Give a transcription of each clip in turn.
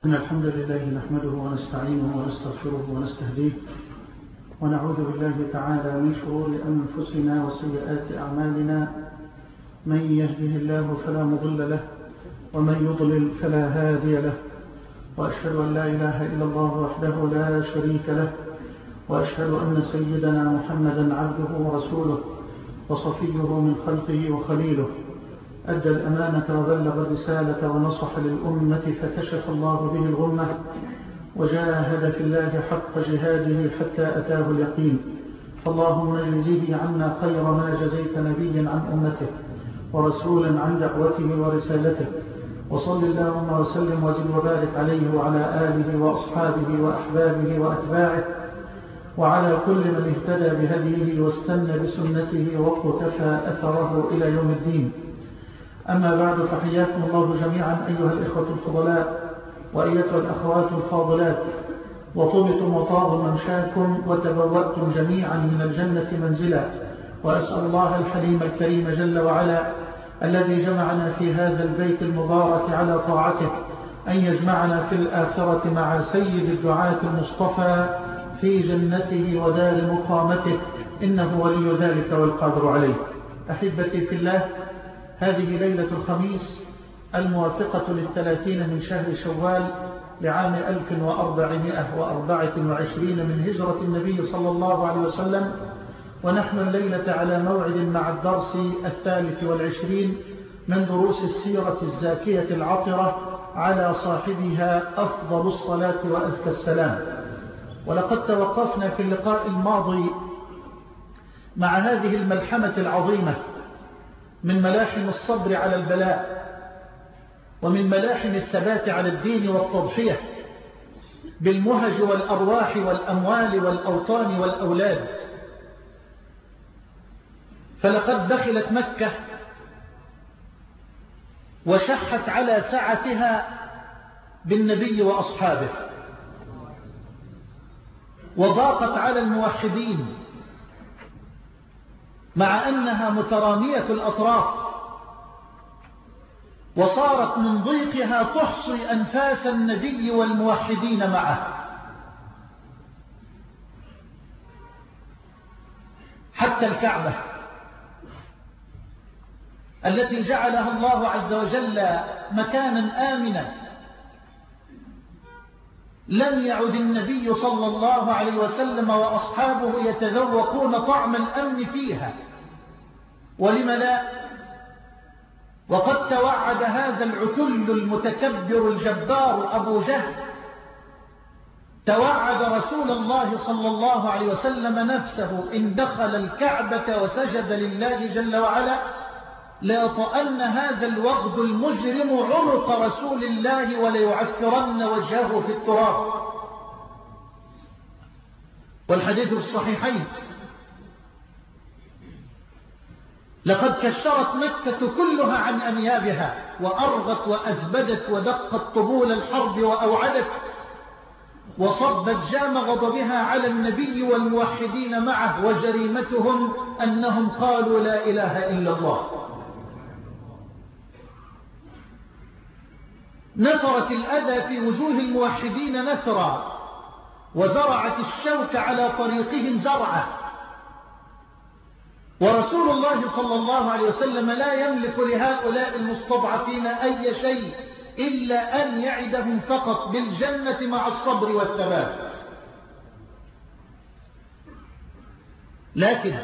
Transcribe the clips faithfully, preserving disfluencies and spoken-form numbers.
إن الحمد لله نحمده ونستعينه ونستغفره ونستهديه ونعوذ بالله تعالى من شرور أنفسنا وسيئات أعمالنا. من يهده الله فلا مضل له ومن يضلل فلا هادي له، وأشهد أن لا إله إلا الله وحده لا شريك له، وأشهد أن سيدنا محمدا عبده ورسوله وصفيه من خلقه وخليله، أدى الأمانة وبلغ الرسالة ونصح للأمة فكشف الله به الغمة وجاهد في الله حق جهاده حتى أتاه اليقين. فاللهم اجزه عنا خير ما جزيت نبيا عن أمته ورسولا عن دعوته ورسالته، وصل اللهم وسلم وزد وبارك عليه وعلى آله وأصحابه وأحبابه وأتباعه وعلى كل من اهتدى بهديه واستنى بسنته واقتفى أثره إلى يوم الدين. أما بعد، فحياكم الله جميعا أيها الإخوة الفضلاء وأيتها الأخوات الفاضلات، وطبتم وطاب ممشاكم وتبوأتم جميعا من الجنة منزلا، وأسأل الله الحليم الكريم جل وعلا الذي جمعنا في هذا البيت المبارك على طاعته أن يجمعنا في الآخرة مع سيد الدعاة المصطفى في جنته ودار مقامته، إنه ولي ذلك والقادر عليه. أحبتي في الله، هذه ليلة الخميس الموافقة للثلاثين من شهر شوال لعام ألف وأربعمائة وأربعة وعشرين من هجرة النبي صلى الله عليه وسلم، ونحن الليلة على موعد مع الدرس الثالث والعشرين من دروس السيرة الزاكية العطرة على صاحبها أفضل الصلاة وأزكى السلام. ولقد توقفنا في اللقاء الماضي مع هذه الملحمة العظيمة من ملاحم الصبر على البلاء، ومن ملاحم الثبات على الدين والتضحية بالمهج والأرواح والأموال والأوطان والأولاد. فلقد دخلت مكة وشحت على سعتها بالنبي وأصحابه، وضاقت على الموحدين مع أنها مترامية الأطراف، وصارت من ضيقها تحصي أنفاس النبي والموحدين معه، حتى الكعبة التي جعلها الله عز وجل مكانا آمنا لم يعد النبي صلى الله عليه وسلم وأصحابه يتذوقون طعم الأمن فيها. ولم لا؟ وقد توعد هذا العتل المتكبر الجبار أبو جهل، توعد رسول الله صلى الله عليه وسلم نفسه إن دخل الكعبة وسجد لله جل وعلا ليطأن هذا الوغد المجرم عنق رسول الله وليعفرن وجهه في التراب. والحديث في الصحيحين: لقد كشرت مكة كلها عن أنيابها، وأرغت وأزبدت ودقت طبول الحرب وأوعدت، وصبت جام غضبها على النبي والموحدين معه، وجريمتهم أنهم قالوا لا إله إلا الله. نثرت الأذى في وجوه الموحدين نثرا، وزرعت الشوك على طريقهم زرعا. ورسول الله صلى الله عليه وسلم لا يملك لهؤلاء المستضعفين أي شيء إلا أن يعدهم فقط بالجنة مع الصبر والثبات. لكن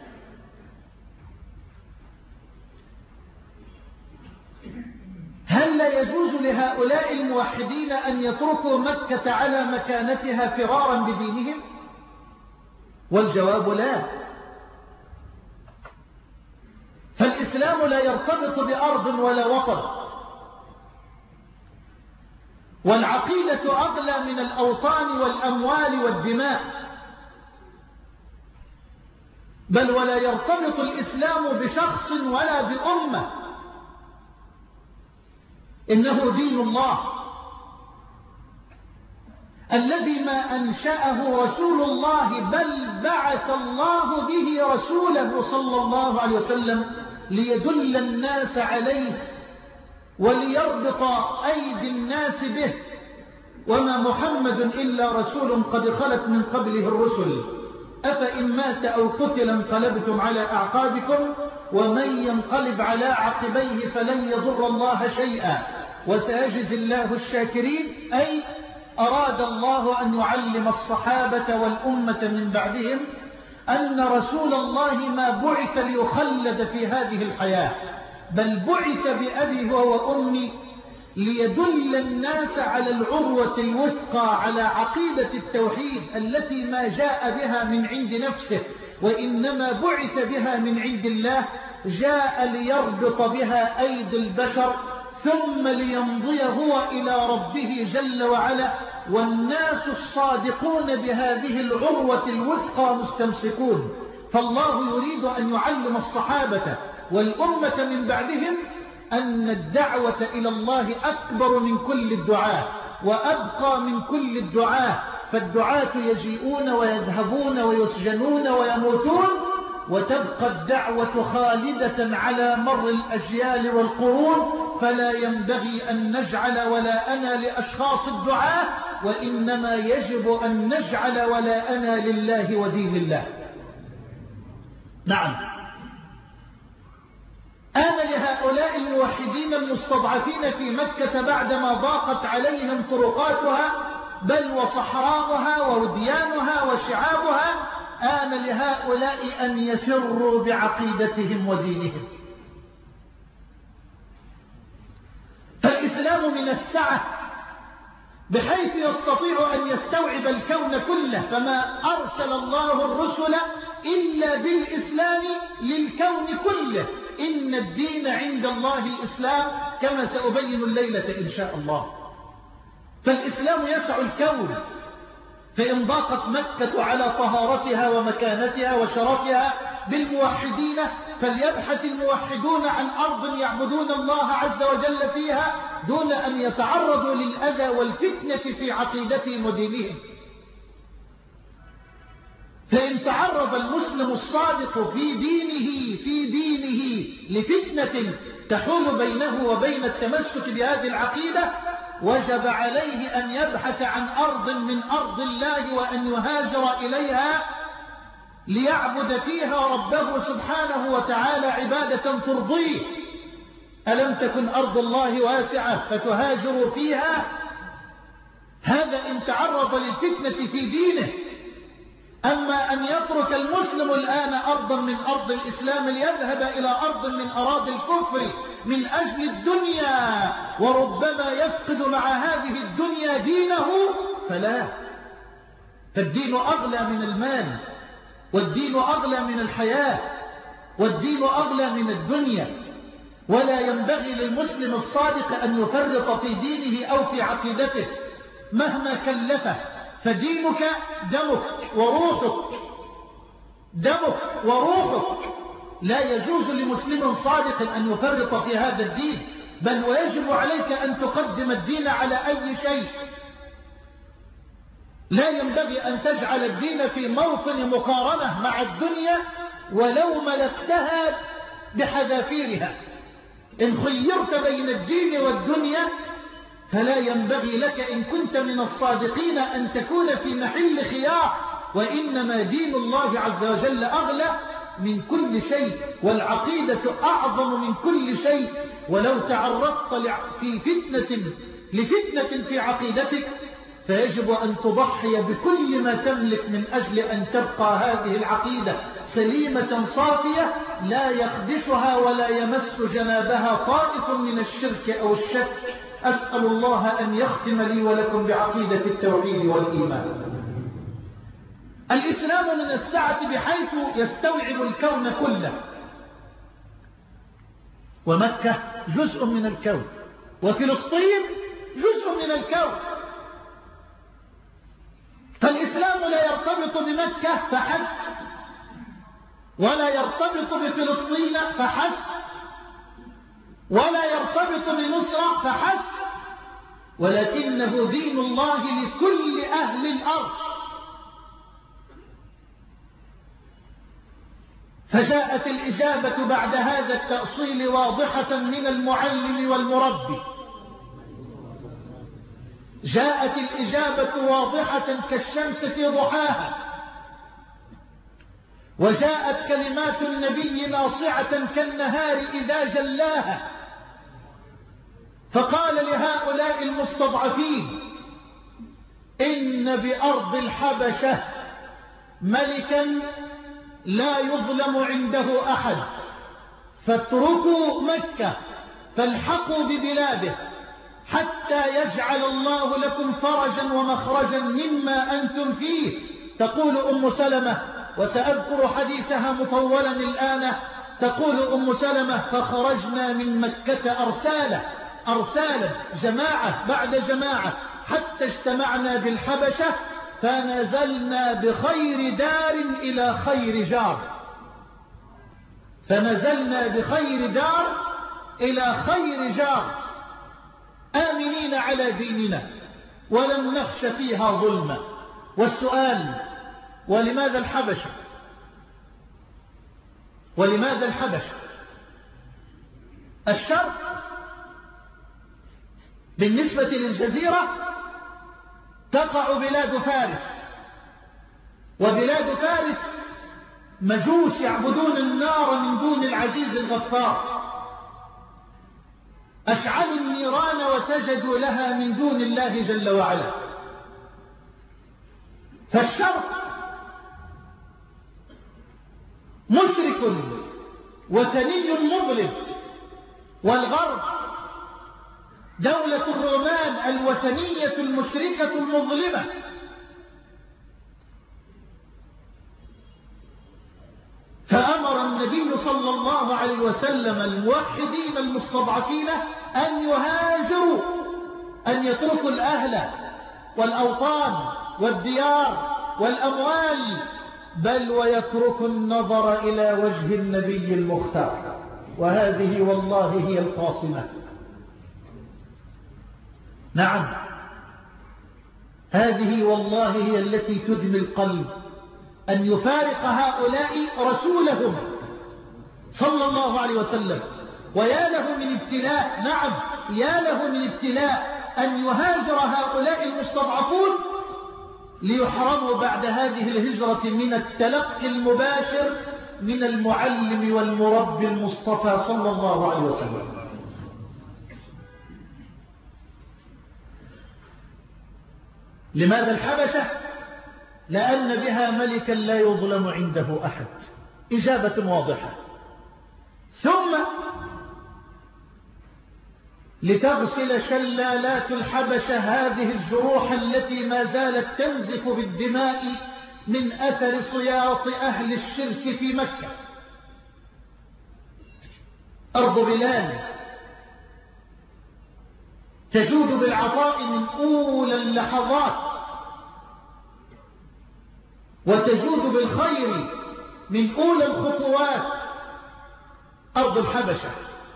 هل لا يجوز لهؤلاء الموحدين أن يتركوا مكة على مكانتها فرارا بدينهم؟ والجواب لا. فالإسلام لا يرتبط بأرض ولا وطن، والعقيدة أغلى من الأوطان والأموال والدماء، بل ولا يرتبط الإسلام بشخص ولا بأمة، إنه دين الله الذي ما أنشأه رسول الله، بل بعث الله به رسوله صلى الله عليه وسلم ليدل الناس عليه وليربط أيدي الناس به وما محمد إلا رسول قد خلت من قبله الرسل أفإن مات أو قتل انقلبتم على أعقابكم ومن ينقلب على عقبيه فلن يضر الله شيئا وسيجزي الله الشاكرين. أي أراد الله أن يعلم الصحابة والأمة من بعدهم أن رسول الله ما بعث ليخلد في هذه الحياة، بل بعث بأبي وأمي ليدل الناس على العروة الوثقى، على عقيدة التوحيد التي ما جاء بها من عند نفسه وإنما بعث بها من عند الله، جاء ليربط بها أيدي البشر ثم ليمضي هو إلى ربه جل وعلا، والناس الصادقون بهذه العروة الوثقى مستمسكون. فالله يريد أن يعلم الصحابة والأمة من بعدهم أن الدعوة إلى الله أكبر من كل الدعاة وأبقى من كل الدعاة، فالدعاة يجيئون ويذهبون ويسجنون ويموتون، وتبقى الدعوة خالدة على مر الأجيال والقرون. فلا ينبغي أن نجعل ولا أنا لأشخاص الدعاة، وإنما يجب أن نجعل ولا أنا لله ودين الله. نعم، آن لهؤلاء الموحدين المستضعفين في مكة بعدما ضاقت عليهم طرقاتها بل وصحراؤها ووديانها وشعابها، آن لهؤلاء أن يفروا بعقيدتهم ودينهم. فالإسلام من السعة بحيث يستطيع أن يستوعب الكون كله، فما أرسل الله الرسل إلا بالإسلام للكون كله. إن الدين عند الله الإسلام كما سأبين الليلة إن شاء الله. فالإسلام يسع الكون، فإن ضاقت مكة على طهارتها ومكانتها وشرفها بالموحدين فليبحث الموحدون عن أرض يعبدون الله عز وجل فيها دون أن يتعرضوا للأذى والفتنة في عقيدتهم ودينهم. فإن تعرض المسلم الصادق في دينه في دينه لفتنة تحول بينه وبين التمسك بهذه العقيدة وجب عليه أن يبحث عن أرض من أرض الله وأن يهاجر إليها ليعبد فيها ربه سبحانه وتعالى عبادة ترضيه. ألم تكن أرض الله واسعة فتهاجروا فيها؟ هذا إن تعرض للفتنة في دينه. أما أن يترك المسلم الآن أرضا من أرض الإسلام ليذهب إلى أرض من أراضي الكفر من أجل الدنيا وربما يفقد مع هذه الدنيا دينه فلا. فالدين أغلى من المال، والدين أغلى من الحياة، والدين أغلى من الدنيا. ولا ينبغي للمسلم الصادق أن يفرط في دينه أو في عقيدته مهما كلفه، فدينك دمك وروحك، دمك وروحك. لا يجوز لمسلم صادق أن يفرط في هذا الدين، بل ويجب عليك أن تقدم الدين على أي شيء. لا ينبغي أن تجعل الدين في موطن مقارنة مع الدنيا ولو ملكتها بحذافيرها. إن خيرت بين الدين والدنيا فلا ينبغي لك إن كنت من الصادقين أن تكون في محل خيار، وإنما دين الله عز وجل أغلى من كل شيء، والعقيدة أعظم من كل شيء. ولو تعرضت في فتنة لفتنة في عقيدتك فيجب أن تضحي بكل ما تملك من أجل أن تبقى هذه العقيدة سليمة صافية لا يخدشها ولا يمس جنابها طائف من الشرك أو الشك. أسأل الله أن يختم لي ولكم بعقيدة التوحيد والإيمان. الإسلام من السعة بحيث يستوعب الكون كله، ومكة جزء من الكون، وفلسطين جزء من الكون. فالإسلام لا يرتبط بمكة فحسب، ولا يرتبط بفلسطين فحسب، ولا يرتبط بمصر فحسب، ولكنه دين الله لكل أهل الأرض. فجاءت الإجابة بعد هذا التأصيل واضحة من المعلم والمربي. جاءت الإجابة واضحة كالشمس في ضحاها، وجاءت كلمات النبي ناصعة كالنهار إذا جلاها، فقال لهؤلاء المستضعفين: إن بأرض الحبشة ملكا لا يظلم عنده أحد، فاتركوا مكة فالحقوا ببلاده حتى يجعل الله لكم فرجا ومخرجا مما أنتم فيه. تقول أم سلمة، وسأذكر حديثها مطولا الآن، تقول أم سلمة: فخرجنا من مكة أرسالا أرسالا جماعة بعد جماعة حتى اجتمعنا بالحبشة، فنزلنا بخير دار إلى خير جار فنزلنا بخير دار إلى خير جار آمنين على ديننا ولم نخش فيها ظلما. والسؤال: ولماذا الحبشة؟ ولماذا الحبشة؟ الشرق بالنسبة للجزيرة تقع بلاد فارس، وبلاد فارس مجوس يعبدون النار من دون العزيز الغفار، أشعلوا النيران وسجدوا لها من دون الله جل وعلا. فالشرق مشرك وثني مظلم، والغرب دولة الرومان الوثنية المشركة المظلمة. فأمر النبي صلى الله عليه وسلم الموحدين المستضعفين أن يهاجروا، أن يتركوا الأهل والأوطان والديار والأموال، بل ويتركوا النظر إلى وجه النبي المختار. وهذه والله هي القاصمة. نعم، هذه والله هي التي تدمي القلب، أن يفارق هؤلاء رسولهم صلى الله عليه وسلم. ويا له من ابتلاء، نعم يا له من ابتلاء أن يهاجر هؤلاء المستضعفون ليحرموا بعد هذه الهجرة من التلقي المباشر من المعلم والمربي المصطفى صلى الله عليه وسلم. لماذا الحبشة؟ لأن بها ملكا لا يظلم عنده أحد. إجابة واضحة. ثم لتغسل شلالات الحبشة هذه الجروح التي ما زالت تنزف بالدماء من أثر صياط أهل الشرك في مكة. أرض بلاد تجود بالعطاء من أولى اللحظات، وتجود بالخير من أولى الخطوات. أرض الحبشة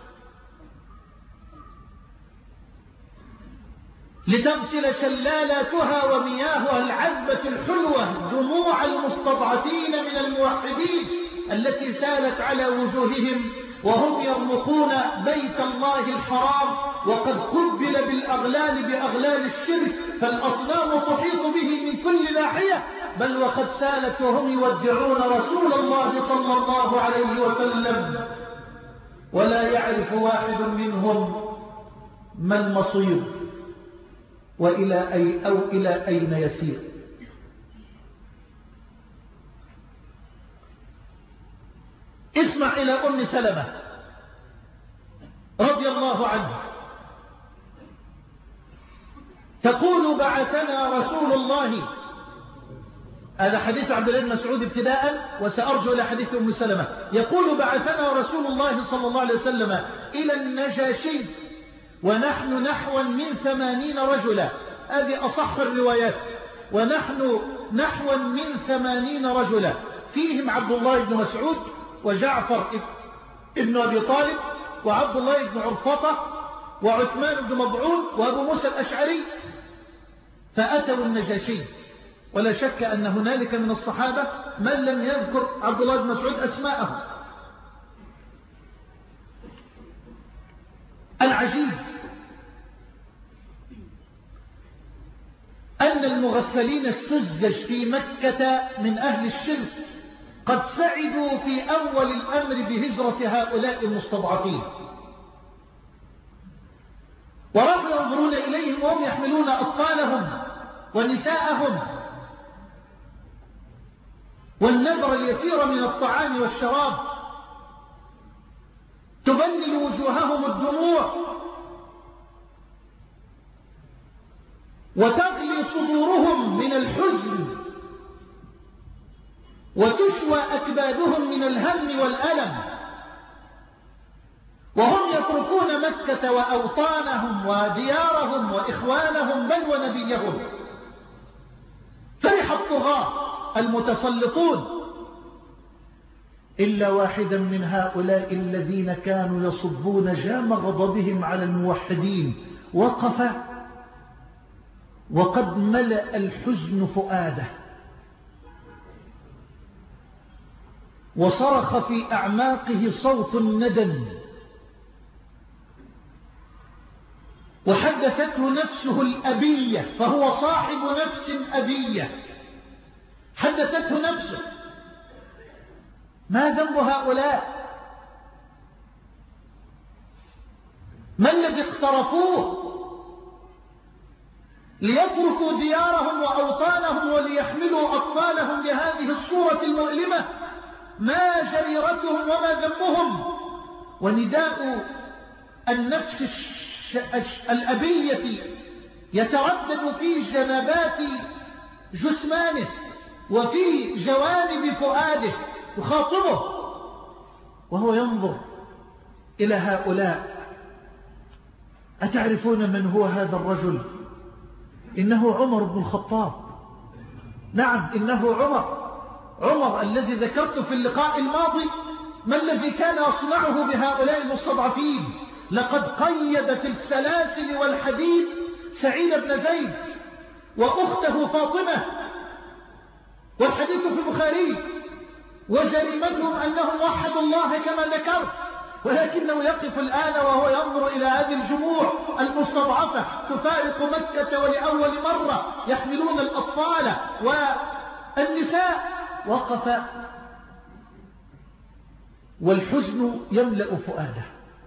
لتغسل شلالاتها ومياهها العذبة الحلوة دموع المستضعفين من الموحدين التي سالت على وجوههم وهم يرمقون بيت الله الحرام، وقد قبل بالأغلال بأغلال الشرك، فالأصنام تحيط به من كل ناحية، بل وقد سالت وهم يودعون رسول الله صلى الله عليه وسلم، ولا يعرف واحد منهم ما المصير وإلى أي أو إلى أين يسير. اسمع إلى أم سلمة رضي الله عنها تقول: بعثنا رسول الله. هذا حديث عبد الله بن مسعود ابتداء، وسأرجو إلى حديث أم سلمة. يقول: بعثنا رسول الله صلى الله عليه وسلم إلى النجاشي ونحن نحو من ثمانين رجلا. هذه أصح الروايات. ونحن نحو من ثمانين رجلا، فيهم عبد الله بن مسعود وجعفر ابن أبي طالب وعبد الله بن عرفطة وعثمان بن مضعون وأبو موسى الأشعري. فأتوا النجاشي، ولا شك أن هنالك من الصحابة من لم يذكر عبد الله بن مسعود أسماءهم. العجيب كان المغفلين السذج في مكة من أهل الشرك قد سعدوا في أول الأمر بهجرة هؤلاء المستضعفين، وراحوا ينظرون إليهم وهم يحملون أطفالهم ونساءهم والنذر اليسير من الطعام والشراب، تبلل وجوههم الدموع وتغلي صدورهم من الحزن وتشوى أكبادهم من الهم والألم، وهم يتركون مكة وأوطانهم وديارهم وإخوانهم بل ونبيهم. فرح الطغاة المتسلطون إلا واحدا من هؤلاء الذين كانوا يصبون جام غضبهم على الموحدين وقف وقد ملأ الحزن فؤاده، وصرخ في أعماقه صوت الندم، وحدثته نفسه الأبية، فهو صاحب نفس أبية، حدثته نفسه: ما ذنب هؤلاء؟ ما الذي اقترفوه ليتركوا ديارهم وأوطانهم وليحملوا أطفالهم بهذه الصورة المؤلمة؟ ما جريرتهم وما ذنبهم؟ ونداء النفس الأبية يتردد في جنبات جسمانه وفي جوانب فؤاده، يخاطبه وهو ينظر إلى هؤلاء: أتعرفون من هو هذا الرجل؟ إنه عمر بن الخطاب. نعم، إنه عمر عمر الذي ذكرت في اللقاء الماضي. ما الذي كان يصنعه بهؤلاء المستضعفين؟ لقد قيد في السلاسل والحديد سعيد بن زيد وأخته فاطمة، والحديث في البخاري، وجريمتهم أنهم وحدوا الله كما ذكرت، ولكنه يقف الآن وهو ينظر إلى هذه الجموع المستضعفة تفارق مكة ولأول مرة، يحملون الأطفال والنساء، وقف والحزن يملأ فؤاده،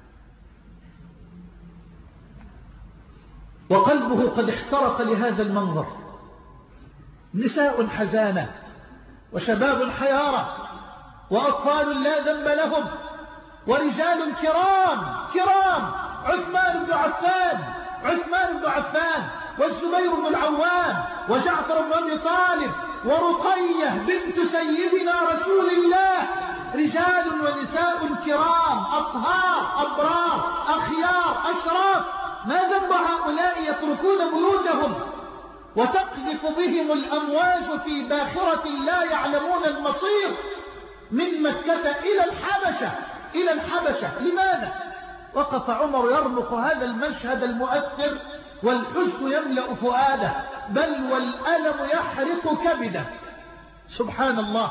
وقلبه قد احترق لهذا المنظر. نساء حزانة وشباب حيارة وأطفال لا ذنب لهم ورجال كرام كرام، عثمان بن عفان عثمان بن عفان والزبير بن العوام وجعفر بن أبي طالب ورقية بنت سيدنا رسول الله، رجال ونساء كرام أطهار أبرار أخيار أشراف. ما ذنب هؤلاء يتركون بيوتهم وتقذف بهم الأمواج في باخرة لا يعلمون المصير من مكة إلى الحبشة إلى الحبشة لماذا؟ وقف عمر يرمق هذا المشهد المؤثر والحزن يملأ فؤاده، بل والألم يحرق كبده. سبحان الله.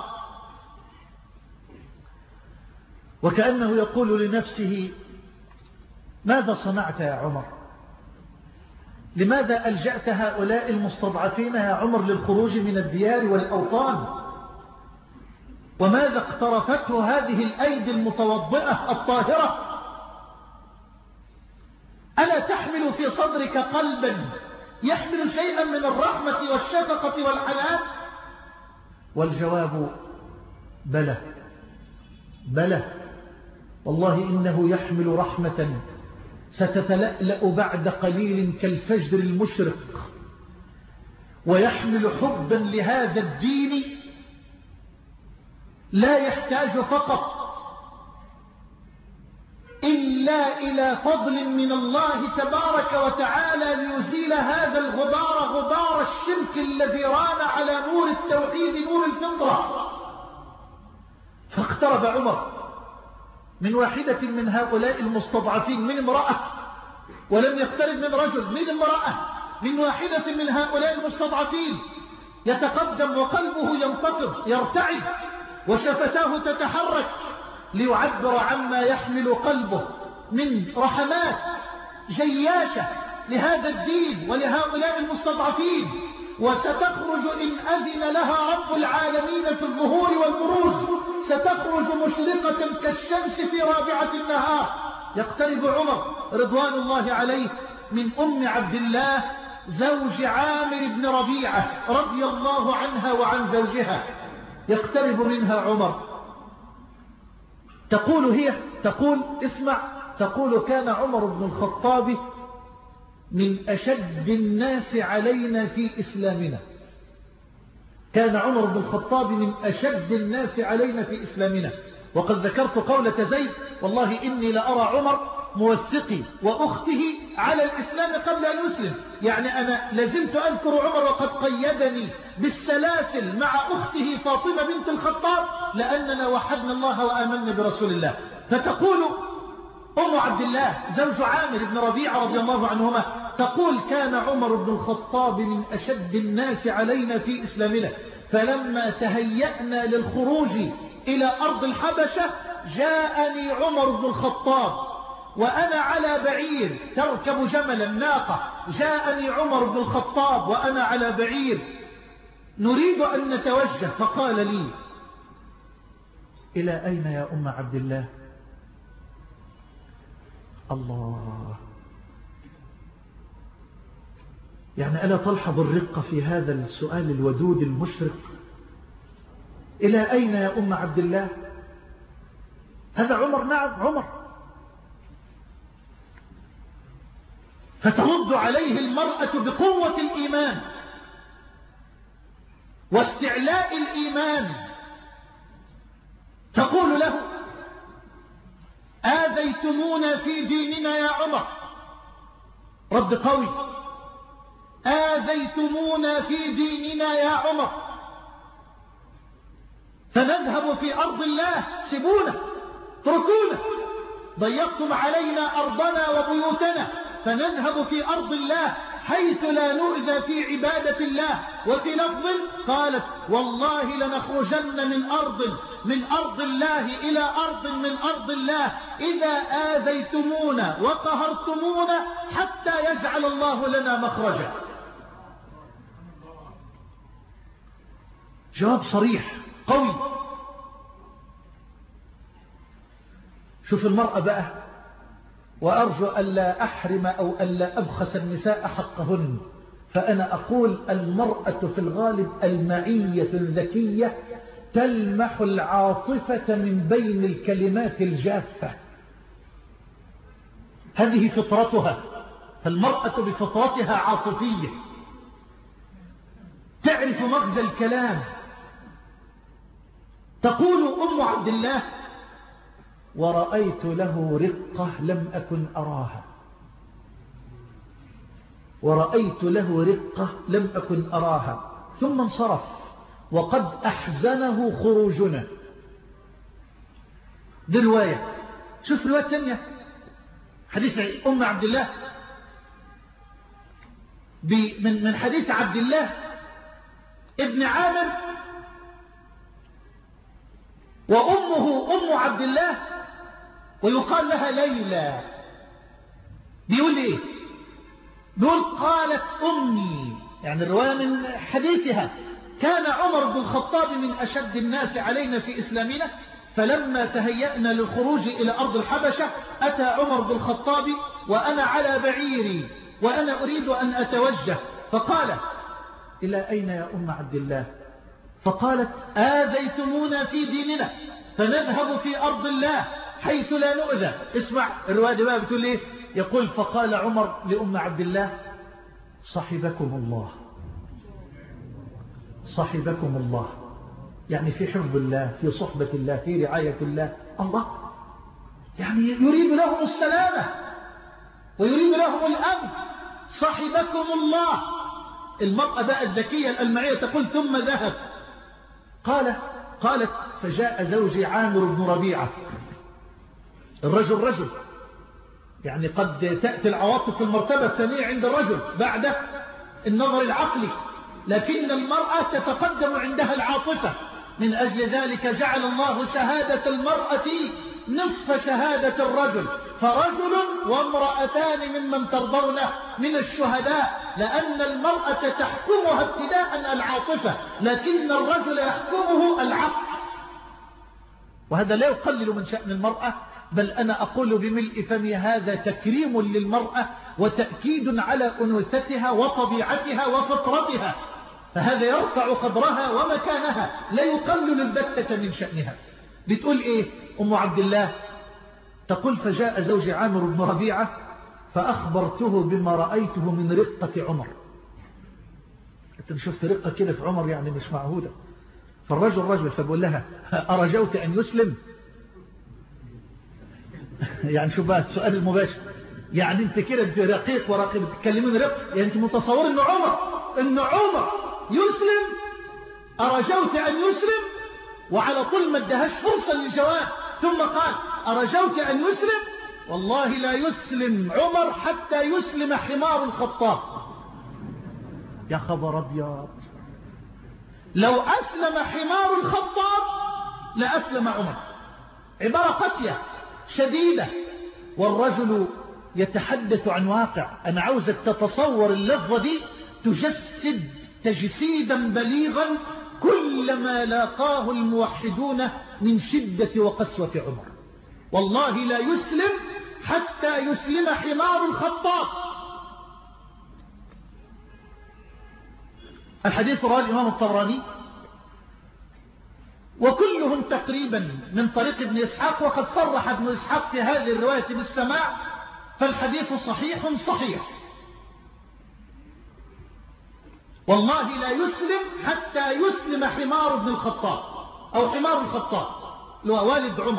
وكأنه يقول لنفسه: ماذا صنعت يا عمر؟ لماذا ألجأت هؤلاء المستضعفين يا عمر للخروج من الديار والأوطان؟ وماذا اقترفته هذه الأيدي المتوضئة الطاهرة؟ ألا تحمل في صدرك قلبا يحمل شيئا من الرحمة والشفقة والحنان؟ والجواب: بلى بلى، والله إنه يحمل رحمة ستتلألأ بعد قليل كالفجر المشرق، ويحمل حبا لهذا الدين لا يحتاج فقط إلا إلى فضل من الله تبارك وتعالى ليزيل هذا الغبار، غبار الشرك الذي ران على نور التوحيد، نور الفطرة. فاقترب عمر من واحدة من هؤلاء المستضعفين، من امرأة، ولم يقترب من رجل، من امرأة، من واحدة من هؤلاء المستضعفين، يتقدم وقلبه ينتفض يرتعد وشفتاه تتحرك ليعبر عما يحمل قلبه من رحمات جياشة لهذا الدين ولهؤلاء المستضعفين. وستخرج إن أذن لها رب العالمين في الظهور والبروز، ستخرج مشرقة كالشمس في رابعة النهار. يقترب عمر رضوان الله عليه من أم عبد الله زوج عامر بن ربيعة رضي الله عنها وعن زوجها، يقترب منها عمر. تقول هي تقول اسمع تقول كان عمر بن الخطاب من أشد الناس علينا في إسلامنا. كان عمر بن الخطاب من أشد الناس علينا في إسلامنا. وقد ذكرت قولة زيد: والله إني لأرى عمر موثقي وأخته على الإسلام قبل أن يسلم. يعني أنا لازلت أذكر عمر وقد قيدني بالسلاسل مع أخته فاطمة بنت الخطاب لأننا وحدنا الله وآمنا برسول الله. فتقول أم عبد الله زوج عامر بن ربيعة رضي الله عنهما تقول كان عمر بن الخطاب من أشد الناس علينا في إسلامنا، فلما تهيأنا للخروج إلى أرض الحبشة جاءني عمر بن الخطاب وأنا على بعير تركب جملا ناقة، جاءني عمر بن الخطاب وأنا على بعير نريد أن نتوجه، فقال لي: إلى أين يا أم عبد الله؟ الله، يعني ألا تلحظ الرقة في هذا السؤال الودود المشرق؟ إلى أين يا أم عبد الله؟ هذا عمر، نعم عمر. فترد عليه المرأة بقوة الإيمان واستعلاء الإيمان، تقول له: آذيتمونا في ديننا يا عمر. رد قوي: آذيتمونا في ديننا يا عمر، فنذهب في أرض الله، سيبونا اتركونا، ضيقتم علينا أرضنا وبيوتنا، فنذهب في أرض الله حيث لا نؤذى في عبادة الله. وفي لفظ قالت: والله لنخرجن من أرض من أرض الله إلى أرض من أرض الله إذا آذيتمونا وقهرتمونا حتى يجعل الله لنا مخرجا. جواب صريح قوي. شوف المرأة بقى، وأرجو ألا أحرم أو ألا أبخس النساء حقهن، فأنا أقول المرأة في الغالب المعية الذكية تلمح العاطفة من بين الكلمات الجافة، هذه فطرتها. فالمرأة بفطرتها عاطفية، تعرف مغزى الكلام. تقول أم عبد الله: ورأيت له رقة لم أكن أراها، ورأيت له رقة لم أكن أراها، ثم انصرف وقد أحزنه خروجنا. دي رواية. شوف رواية ثانية، حديث أم عبد الله من من حديث عبد الله ابن عامر، وأمه أم عبد الله ويقال لها ليلى. بيقول إيه؟ بيقول: قالت أمي، يعني الرواية من حديثها: كان عمر بن الخطاب من أشد الناس علينا في إسلامنا، فلما تهيأنا للخروج إلى أرض الحبشة أتى عمر بن الخطاب وأنا على بعيري وأنا أريد أن أتوجه، فقال: إلى أين يا أم عبد الله؟ فقالت: آذيتمونا في ديننا، فنذهب في أرض الله حيث لا نؤذى. اسمع الرواية بقى بتقول إيه؟ يقول: فقال عمر لأم عبد الله: صحبكم الله، صحبكم الله، يعني في حفظ الله، في صحبة الله، في رعاية الله. الله يعني يريد لهم السلامة ويريد لهم الأمن. صحبكم الله. المرأة بقى الذكية الألمعية تقول: ثم ذهب. قال قالت: فجاء زوجي عامر بن ربيعة. الرجل رجل، يعني قد تأتي العواطف في المرتبة الثانية عند الرجل بعد النظر العقلي، لكن المرأة تتقدم عندها العاطفة. من أجل ذلك جعل الله شهادة المرأة نصف شهادة الرجل، فرجل وامرأتان ممن ترضون من الشهداء، لأن المرأة تحكمها ابتداء العاطفة، لكن الرجل يحكمه العقل. وهذا لا يقلل من شأن المرأة، بل أنا أقول بملء فمي هذا تكريم للمرأة وتأكيد على أنوثتها وطبيعتها وفطرتها، فهذا يرفع قدرها ومكانها، لا يقلل البتة من شأنها. بتقول إيه أم عبد الله؟ تقول فجاء زوجي عامر بن ربيعة فأخبرته بما رأيته من رقة عمر. أنت شفت رقة كده في عمر يعني مش معهودة. فالرجل رجل، فبقول لها أرجوت أن يسلم؟ يعني شو بقى السؤال المباشر، يعني انت كده رقيق ورقيق بتتكلمين رق، يعني انت متصور ان عمر ان عمر يسلم؟ أرجوت أن يسلم؟ وعلى طول ما ادهاش فرصة للجواب، ثم قال أرجوت أن يسلم؟ والله لا يسلم عمر حتى يسلم حمار الخطاب. يا خبر أبيض، لو أسلم حمار الخطاب لأسلم عمر. عبارة قاسية شديدة، والرجل يتحدث عن واقع. أنا عاوزك تتصور اللفظة دي تجسد تجسيدا بليغا كل ما لاقاه الموحدون من شدة وقسوة عمر. والله لا يسلم حتى يسلم حمار الخطاب. الحديث رواه الإمام الطبراني وكلهم تقريبا من طريق ابن إسحاق، وقد صرح ابن إسحاق في هذه الرواية بالسماع، فالحديث صحيح صحيح. والله لا يسلم حتى يسلم حمار ابن الخطاب أو حمار الخطاب اللي هو والد عمر.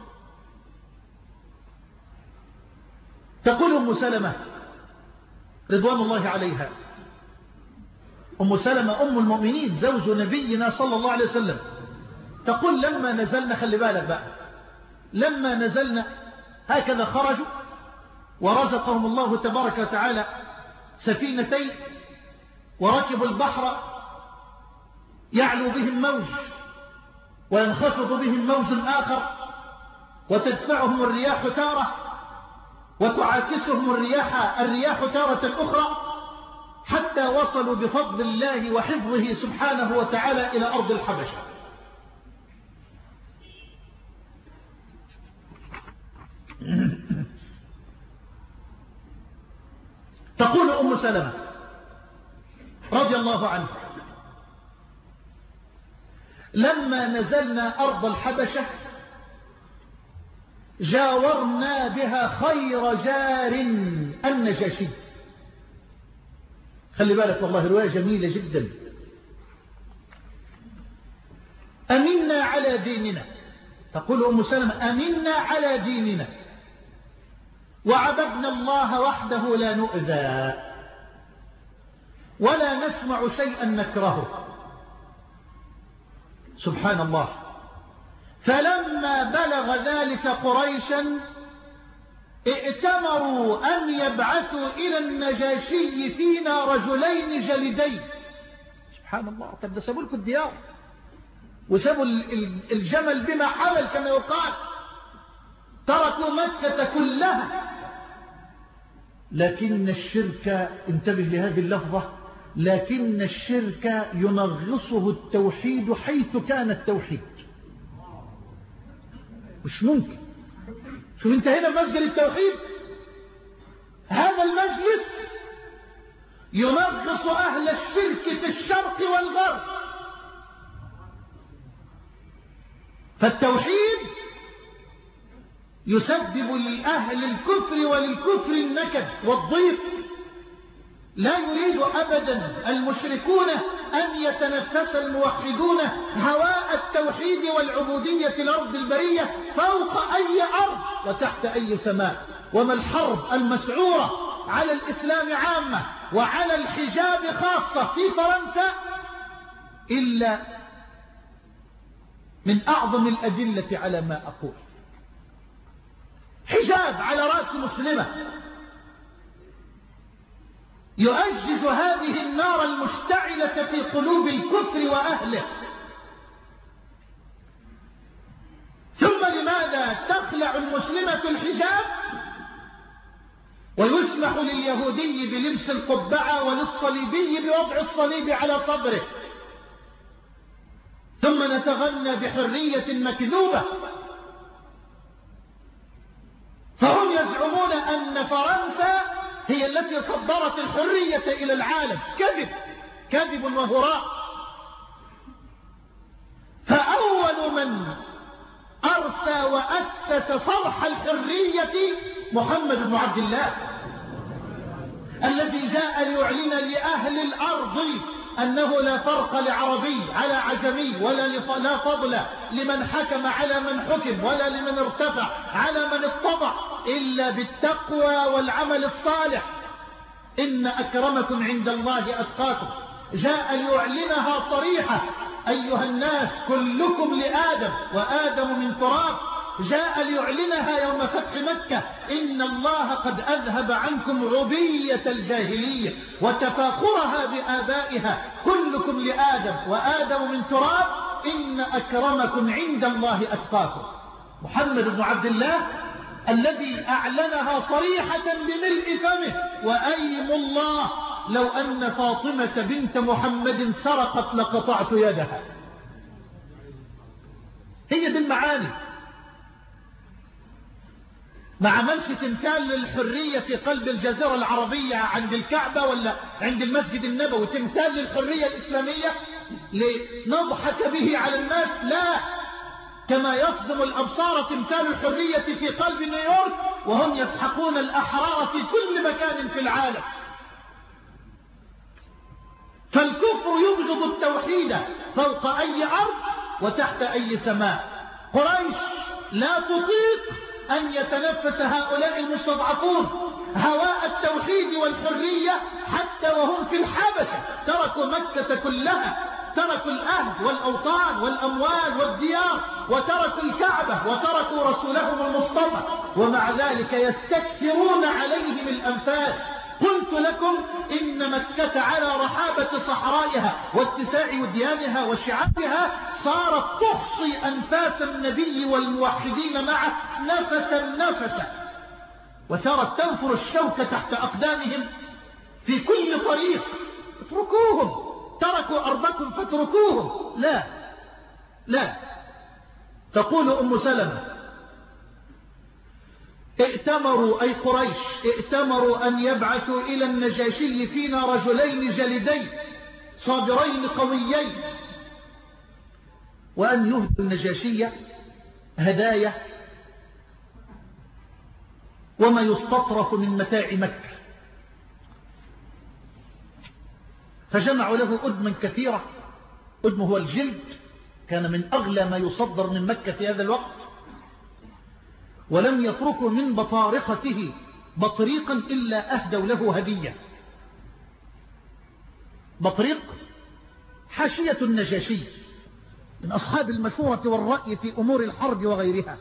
تقول أم سلمة رضوان الله عليها، أم سلمة أم المؤمنين زوج نبينا صلى الله عليه وسلم، تقول لما نزلنا، خلي بالك بقى، لما نزلنا هكذا خرجوا ورزقهم الله تبارك وتعالى سفينتين، وركبوا البحر يعلو بهم موج وينخفض بهم موج آخر، وتدفعهم الرياح تارة وتعاكسهم الرياح الرياح تارة أخرى، حتى وصلوا بفضل الله وحفظه سبحانه وتعالى إلى أرض الحبشة. تقول أم سلمة رضي الله عنها لما نزلنا أرض الحبشة جاورنا بها خير جار النجاشي. خلي بالك والله رواية جميلة جدا. أمنا على ديننا، تقول أم سلمة أمنا على ديننا وعبدنا الله وحده لا نؤذى ولا نسمع شيئا نكرهه. سبحان الله. فلما بلغ ذلك قريشا ائتمروا أن يبعثوا إلى النجاشي فينا رجلين جلدين. سبحان الله. طب ده سابوا لكم الديار وسابوا الجمل بما حمل كما يقال، تركوا مكة كلها. لكن الشرك، انتبه لهذه اللفظة، لكن الشرك ينغصه التوحيد حيث كان التوحيد. مش ممكن. شوف انت هنا مسجد التوحيد، هذا المجلس ينغص أهل الشرك في الشرق والغرب. فالتوحيد يسبب لأهل الكفر وللكفر النكد والضيق. لا يريد أبدا المشركون أن يتنفس الموحدون هواء التوحيد والعبودية الأرض البرية فوق أي أرض وتحت أي سماء. وما الحرب المسعورة على الإسلام عامة وعلى الحجاب خاصة في فرنسا إلا من أعظم الأدلة على ما أقول. حجاب على رأس مسلمة يؤجج هذه النار المشتعلة في قلوب الكفر وأهله. ثم لماذا تخلق تخلع المسلمة الحجاب ويسمح لليهودي بلبس القبعة وللصليبي بوضع الصليب على صدره، ثم نتغنى بحرية مكذوبة. فهم يزعمون أن فرنسا هي التي صدرت الحرية إلى العالم. كذب كذب وهراء. فأول من أرسى وأسس صرح الحرية محمد بن عبد الله، الذي جاء ليعلن لأهل الأرض أنه لا فرق لعربي على عجمي، ولا لا فضل لمن حكم على من حكم، ولا لمن ارتفع على من اتضع، إلا بالتقوى والعمل الصالح. إن أكرمكم عند الله أتقاكم. جاء ليعلنها صريحة: أيها الناس كلكم لآدم وآدم من تراب. جاء ليعلنها يوم فتح مكة: إن الله قد أذهب عنكم عبية الجاهلية وتفاخرها بآبائها، كلكم لآدم وآدم من تراب، إن أكرمكم عند الله أتقاكم. محمد بن عبد الله الذي أعلنها صريحة بملء فمه: وأيم الله لو أن فاطمة بنت محمد سرقت لقطعت يدها. هي دي المعاني. ما عملش تمثال للحرية في قلب الجزيرة العربية عند الكعبة ولا عند المسجد النبوي، تمثال للحرية الإسلامية لنضحك به على الناس. لا، كما يصدم الأبصار تمثال الحرية في قلب نيويورك وهم يسحقون الأحرار في كل مكان في العالم. فالكفر يبغض التوحيد فوق أي أرض وتحت أي سماء. قريش لا تطيق أن يتنفس هؤلاء المستضعفون هواء التوحيد والحرية حتى وهم في الحبشة. تركوا مكة كلها، تركوا الأهل والأوطان والأموال والديار، وتركوا الكعبة، وتركوا رسولهم المصطفى، ومع ذلك يستكثرون عليهم الأنفاس. قلت لكم إن مكة على رحابة صحرائها واتساع وديانها وشعابها صارت تحصي أنفاس النبي والموحدين معه نفسا نفسا، وصارت تنفر الشوك تحت أقدامهم في كل طريق. اتركوهم، تركوا أرضكم فاتركوهم. لا لا. تقول أم سلمة: ائتمروا أي قريش ائتمروا أن يبعثوا إلى النجاشي فينا رجلين جلدين صابرين قويين، وأن يهدوا النجاشي هدايا وما يستطرف من متاع مكة. فجمعوا له أدما كثيرة. أدم هو الجلد، كان من أغلى ما يصدر من مكة في هذا الوقت. ولم يتركوا من بطارقته بطريقا إلا أهدوا له هدية. بطريق حاشية النجاشي من أصحاب المشورة والرأي في أمور الحرب وغيرها.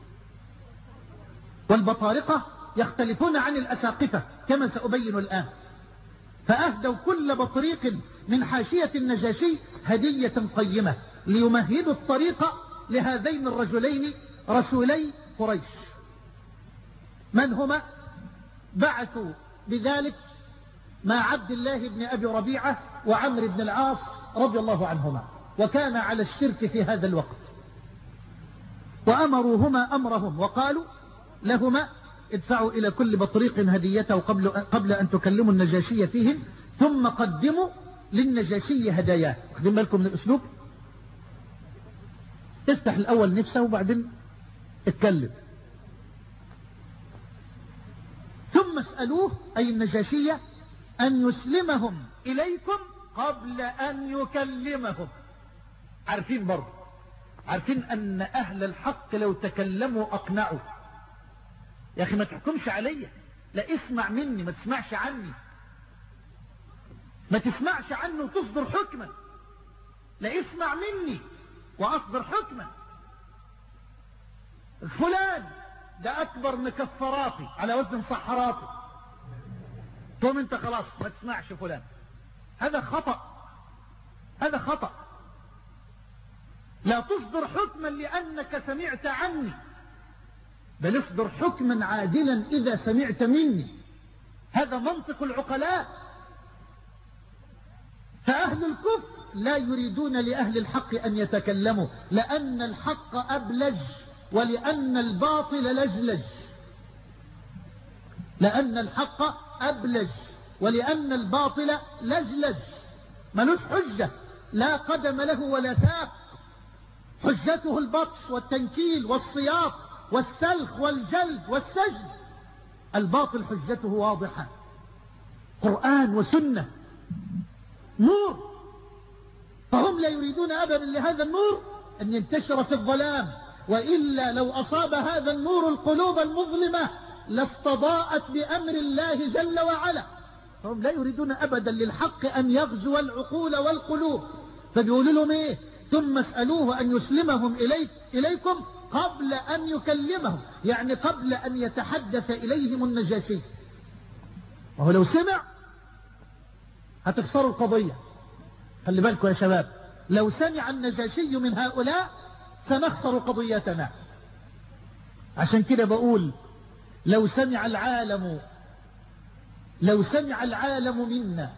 والبطارقة يختلفون عن الأساقفة كما سأبين الآن. فأهدوا كل بطريق من حاشية النجاشي هدية قيمة ليمهدوا الطريق لهذين الرجلين رسولي قريش. من هما؟ بعثوا بذلك مع عبد الله بن أبي ربيعة وعمر بن العاص رضي الله عنهما، وكان على الشرك في هذا الوقت. وأمروهما أمرهم وقالوا لهما: ادفعوا إلى كل بطريق هديته قبل, قبل أن تكلموا النجاشية فيهم، ثم قدموا للنجاشية هداياه. واخدين بالكم من الأسلوب؟ افتح الأول نفسه وبعدين اتكلم. ثم اسألوه أي النجاشية أن يسلمهم إليكم قبل أن يكلمهم. عارفين برضه، عارفين أن أهل الحق لو تكلموا أقنعوا. يا أخي ما تحكمش عليا، لا اسمع مني، ما تسمعش عني، ما تسمعش عنه وتصدر حكما، لا اسمع مني وأصدر حكما. فلان ده أكبر مكفراتي على وزن صحراتي، ثم انت خلاص ما تسمعش فلان. هذا خطأ، هذا خطأ. لا تصدر حكما لأنك سمعت عني، بل اصدر حكما عادلا إذا سمعت مني. هذا منطق العقلاء. فأهل الكفر لا يريدون لأهل الحق أن يتكلموا، لأن الحق أبلج ولأن الباطل لجلج. لأن الحق أبلج ولأن الباطل لجلج، ملوش حجة، لا قدم له ولا ساق. حجته البطش والتنكيل والصياط والسلخ والجلد والسجن. الباطل حجته واضحة، قرآن وسنة نور. فهم لا يريدون أبدا لهذا النور أن ينتشر في الظلام، وإلا لو أصاب هذا النور القلوب المظلمة لاستضاءت بأمر الله جل وعلا. فهم لا يريدون أبدا للحق أن يغزو العقول والقلوب. فبيقولوا لهم إيه؟ ثم اسألوه أن يسلمهم إليك إليكم قبل أن يكلمهم، يعني قبل أن يتحدث إليهم النجاشي. وهو لو سمع هتخسروا القضية. خلي بالكم يا شباب، لو سمع النجاشي من هؤلاء سنخسر قضيتنا. عشان كده بقول لو سمع العالم لو سمع العالم منا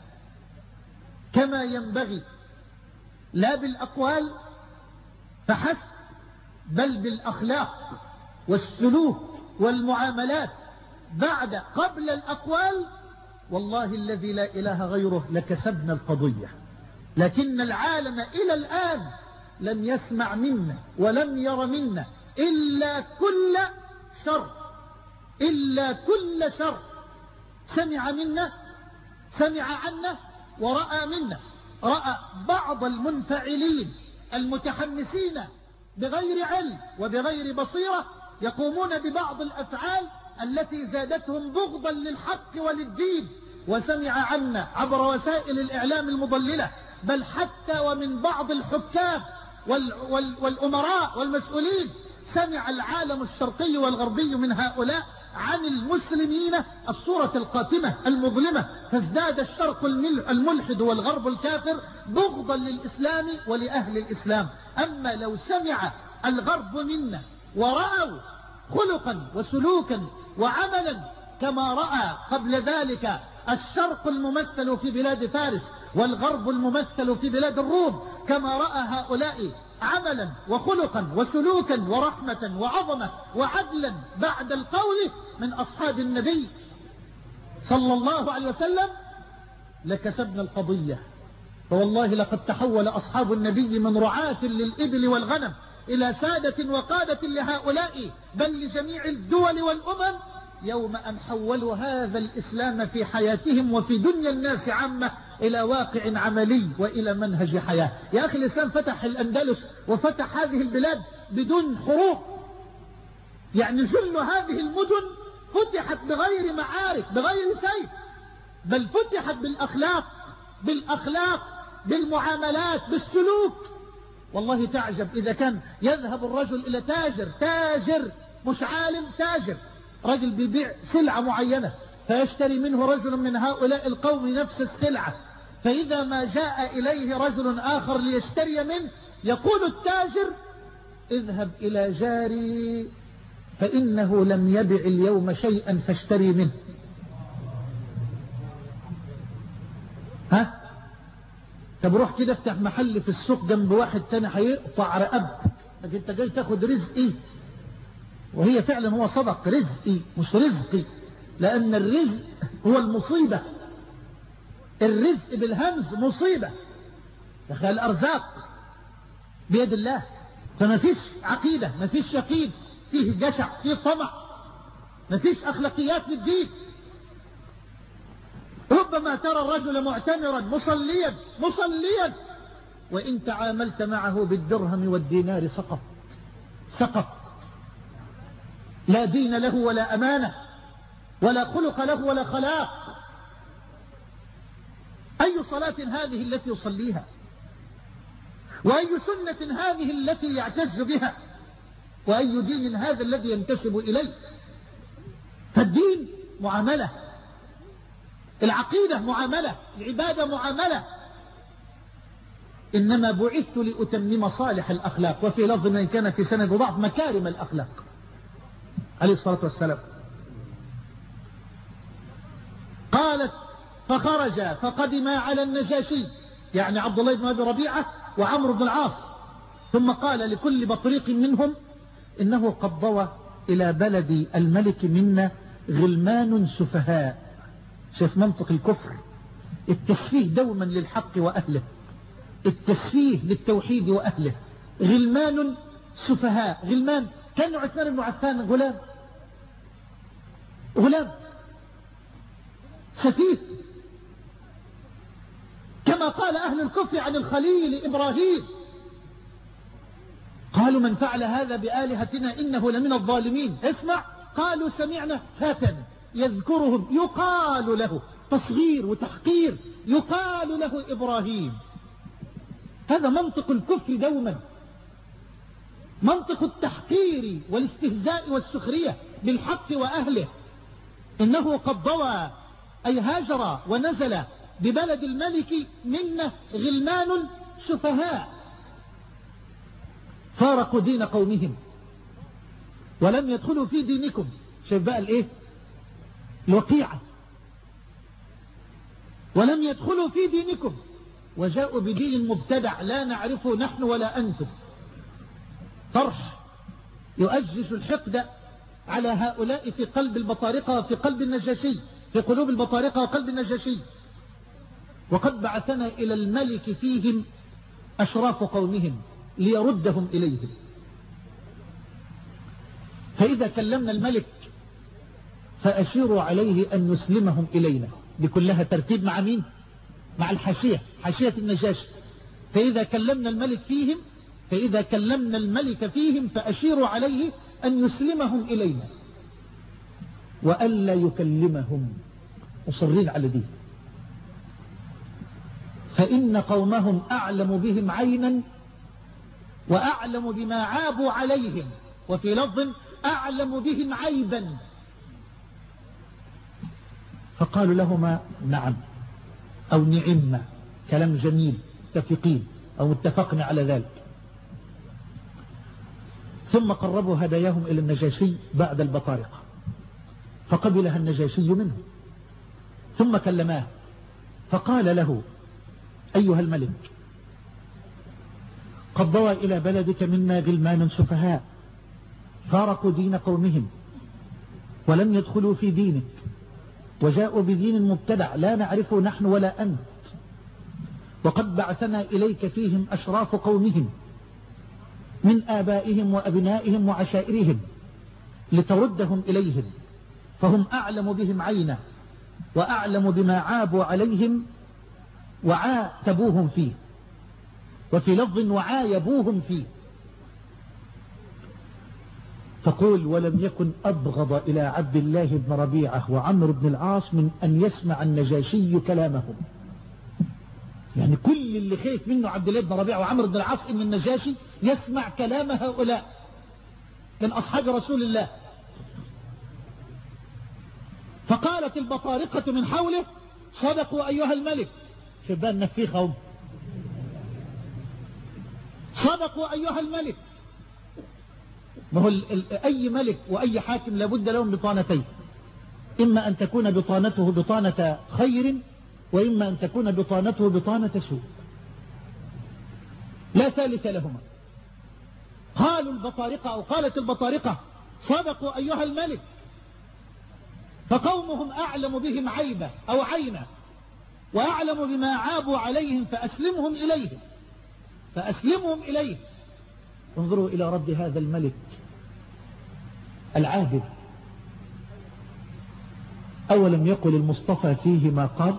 كما ينبغي، لا بالأقوال فحسب بل بالأخلاق والسلوك والمعاملات بعد قبل الأقوال، والله الذي لا إله غيره لكسبنا القضية. لكن العالم إلى الآن لم يسمع منا ولم ير منا إلا كل شر، إلا كل شر. سمع منا، سمع عنا، ورأى منا. رأى بعض المنفعلين المتحمسين بغير علم وبغير بصيرة يقومون ببعض الأفعال التي زادتهم بغضا للحق وللدين، وسمع عنا عبر وسائل الإعلام المضللة، بل حتى ومن بعض الحكام وال وال والأمراء والمسؤولين. سمع العالم الشرقي والغربي من هؤلاء عن المسلمين الصورة القاتمة المظلمة، فازداد الشرق الملحد والغرب الكافر بغضا للإسلام ولأهل الإسلام. أما لو سمع الغرب منا ورأوا خلقا وسلوكا وعملا كما رأى قبل ذلك الشرق الممثل في بلاد فارس والغرب الممثل في بلاد الروم، كما رأى هؤلاء عملا وخلقا وسلوكا ورحمة وعظمة وعدلا بعد القول من أصحاب النبي صلى الله عليه وسلم، لكسبنا القضية. فوالله لقد تحول أصحاب النبي من رعاة للإبل والغنم إلى سادة وقادة لهؤلاء بل لجميع الدول والأمم، يوم أن حولوا هذا الإسلام في حياتهم وفي دنيا الناس عامة إلى واقع عملي وإلى منهج حياة. يا أخي الإسلام فتح الأندلس وفتح هذه البلاد بدون حروب، يعني جل هذه المدن فتحت بغير معارك بغير سيف، بل فتحت بالأخلاق بالأخلاق بالمعاملات بالسلوك. والله تعجب إذا كان يذهب الرجل إلى تاجر تاجر مش عالم تاجر، رجل بيبيع سلعة معينة فيشتري منه رجل من هؤلاء القوم نفس السلعة، فإذا ما جاء إليه رجل آخر ليشتري منه يقول التاجر اذهب إلى جاري فإنه لم يبع اليوم شيئا فاشتري منه. ها؟ طب روح كده افتح محل في السوق جنب واحد تاني هيقطع رقبتك، لكن انت جاي تاخد رزقي. وهي فعلا هو صدق رزقي مش رزقي، لأن الرزق هو المصيبة. الرزق بالهمز مصيبة. تخيل الأرزاق بيد الله، فما فيش عقيدة، ما فيش يقين، فيه جشع، فيه طمع، ما فيش أخلاقيات للدين. ربما ترى الرجل معتمرا مصليا مصليا وإن تعاملت معه بالدرهم والدينار سقط سقط. لا دين له ولا أمانة ولا خلق له ولا خلاق. أي صلاة هذه التي يصليها؟ وأي سنة هذه التي يعتز بها؟ وأي دين هذا الذي ينتسب إليه؟ فالدين معاملة، العقيدة معاملة، العبادة معاملة. إنما بعثت لأتمم صالح الأخلاق، وفي لفظ من كان في سند ضعف مكارم الأخلاق. عليه الصلاة والسلام. قالت فخرج فقدم على النجاشي، يعني عبد الله بن أبي ربيعة وعمرو بن العاص، ثم قال لكل بطريق منهم إنه قد ضوى إلى بلد الملك منا غلمان سفهاء. شايف منطق الكفر، التسفيه دوما للحق وأهله، التسفيه للتوحيد وأهله. غلمان سفهاء، غلمان كان عثمان بن عفان غلام، غلام سفيه، كما قال أهل الكفر عن الخليل إبراهيم، قالوا من فعل هذا بآلهتنا إنه لمن الظالمين. اسمع، قالوا سمعنا فتى يذكرهم يقال له، تصغير وتحقير، يقال له إبراهيم. هذا منطق الكفر دوما، منطق التحقير والاستهزاء والسخرية بالحق وأهله. إنه قد ضوى أي هاجر ونزل ببلد الملك منا غلمان سفهاء فارقوا دين قومهم ولم يدخلوا في دينكم. شايف بقى الايه الوقيعة، ولم يدخلوا في دينكم وجاءوا بدين مبتدع لا نعرفه نحن ولا أنتم. طرح يؤجج الحقد على هؤلاء في قلب البطارقة وفي قلب النجاشي، في قلوب البطارقة وقلب النجاشي. وقد بعثنا إلى الملك فيهم أشراف قومهم ليردهم إليهم. فإذا كلمنا الملك فأشيروا عليه أن يسلمهم إلينا. دي كلها ترتيب مع مين؟ مع الحاشية، حاشية النجاشي. فإذا كلمنا الملك فيهم فإذا كلمنا الملك فيهم فأشيروا عليه أن يسلمهم إلينا وألا يكلمهم، مصرين على دي، فإن قومهم أعلم بهم عينا وأعلم بما عابوا عليهم، وفي لفظ أعلم بهم عيبا. فقالوا لهما نعم أو نعم، كلام جميل، متفقين أو متفقنا على ذلك. ثم قربوا هداياهم إلى النجاشي بعد البطارقة فقبلها النجاشي منه، ثم كلماه فقال له أيها الملك قد ضوى إلى بلدك منا غلمان سفهاء فارقوا دين قومهم ولم يدخلوا في دينك وجاءوا بدين مبتدع لا نعرفه نحن ولا أنت، وقد بعثنا إليك فيهم أشراف قومهم من آبائهم وأبنائهم وعشائرهم لتردهم إليهم، فهم أعلم بهم عينا وأعلم بما عابوا عليهم وعاتبوهم فيه، وفي لفظ وعايبوهم فيه. تقول ولم يكن أبغض إلى عبد الله بن ربيعة وعمرو بن العاص من أن يسمع النجاشي كلامهم. يعني كل اللي خايف منه عبد الله بن ربيعة وعمرو بن العاص إن النجاشي يسمع كلام هؤلاء من أصحاب رسول الله. فقالت البطارقة من حوله صدقوا أيها الملك. شبان نفيخهم، صدقوا أيها الملك. ما هو أي ملك وأي حاكم لابد لهم بطانتين، إما أن تكون بطانته بطانة خير وإما أن تكون بطانته بطانة سوء، لا ثالث لهما. قالوا البطارقة أو قالت البطارقة صدقوا أيها الملك، فقومهم أعلم بهم عيبة أو عينة وأعلم بما عابوا عليهم فأسلمهم إليهم فأسلمهم إليه. انظروا إلى رد هذا الملك العادل. أولم يقل المصطفى فيه ما قال؟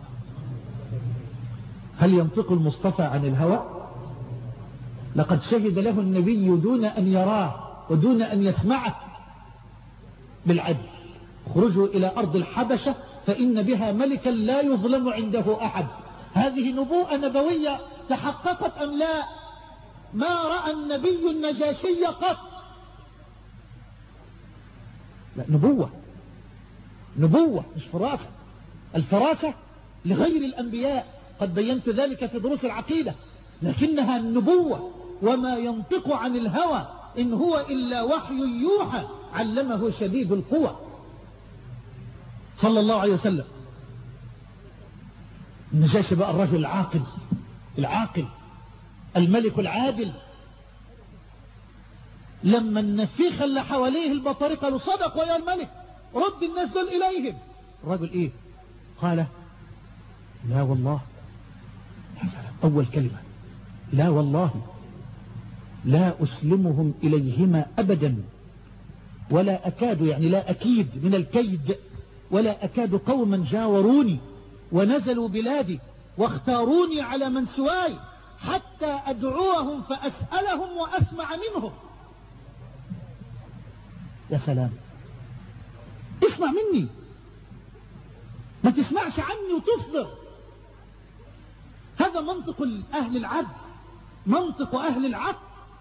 هل ينطق المصطفى عن الهوى؟ لقد شهد له النبي دون أن يراه ودون أن يسمعه بالعدل. اخرجوا إلى أرض الحبشة فإن بها ملكا لا يظلم عنده أحد. هذه نبوءة نبوية تحققت أم لا؟ ما رأى النبي النجاشي قط. لا، نبوة، نبوة مش فراسة. الفراسة لغير الأنبياء، قد بينت ذلك في دروس العقيدة، لكنها النبوة. وما ينطق عن الهوى إن هو إلا وحي يوحى. علمه شديد القوى صلى الله عليه وسلم. النجاشي بقى الرجل العاقل العاقل الملك العادل. لما النفيخ اللي حواليه البطارقة قالوا صدق ويا الملك رد الناس دول إليهم. الرجل إيه قال لا والله. أول كلمة لا والله لا أسلمهم إليهما أبدا ولا أكاد يعني لا أكيد من الكيد ولا أكاد قوما جاوروني ونزلوا بلادي واختاروني على من سواي حتى أدعوهم فأسألهم وأسمع منهم. يا سلام اسمع مني ما تسمعش عني وتصبر. هذا منطق أهل العدل منطق أهل العقل.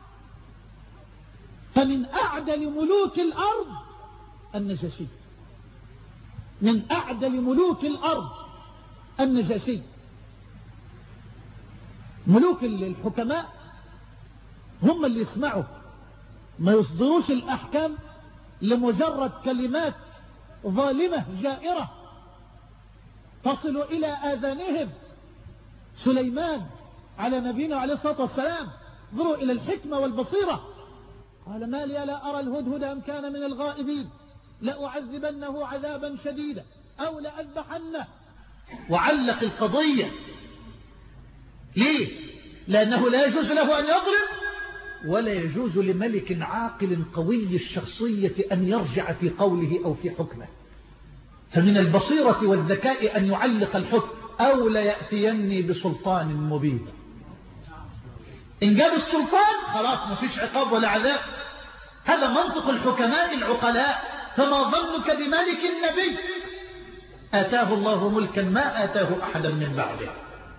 فمن أعدل ملوك الأرض النجاشي من أعدل ملوك الأرض النجاشي. ملوك الحكماء هم اللي يسمعوا ما يصدروش الأحكام لمجرد كلمات ظالمة جائرة تصل إلى آذانهم. سليمان على نبينا عليه الصلاة والسلام انظروا إلى الحكمة والبصيرة. قال ما لي لا أرى الهدهد أم كان من الغائبين لأعذبنه عذابا شديدا أو لأذبحنه. وعلق القضية ليه؟ لأنه لا يجوز له أن يظلم ولا يجوز لملك عاقل قوي الشخصية أن يرجع في قوله أو في حكمه. فمن البصيرة والذكاء أن يعلق الحكم أو ليأتيني بسلطان مبين. إن جاب السلطان خلاص ما فيش عقاب ولا عذاب. هذا منطق الحكماء العقلاء. فما ظنك بملك النبي آتاه الله ملكا ما آتاه أحدا من بعده.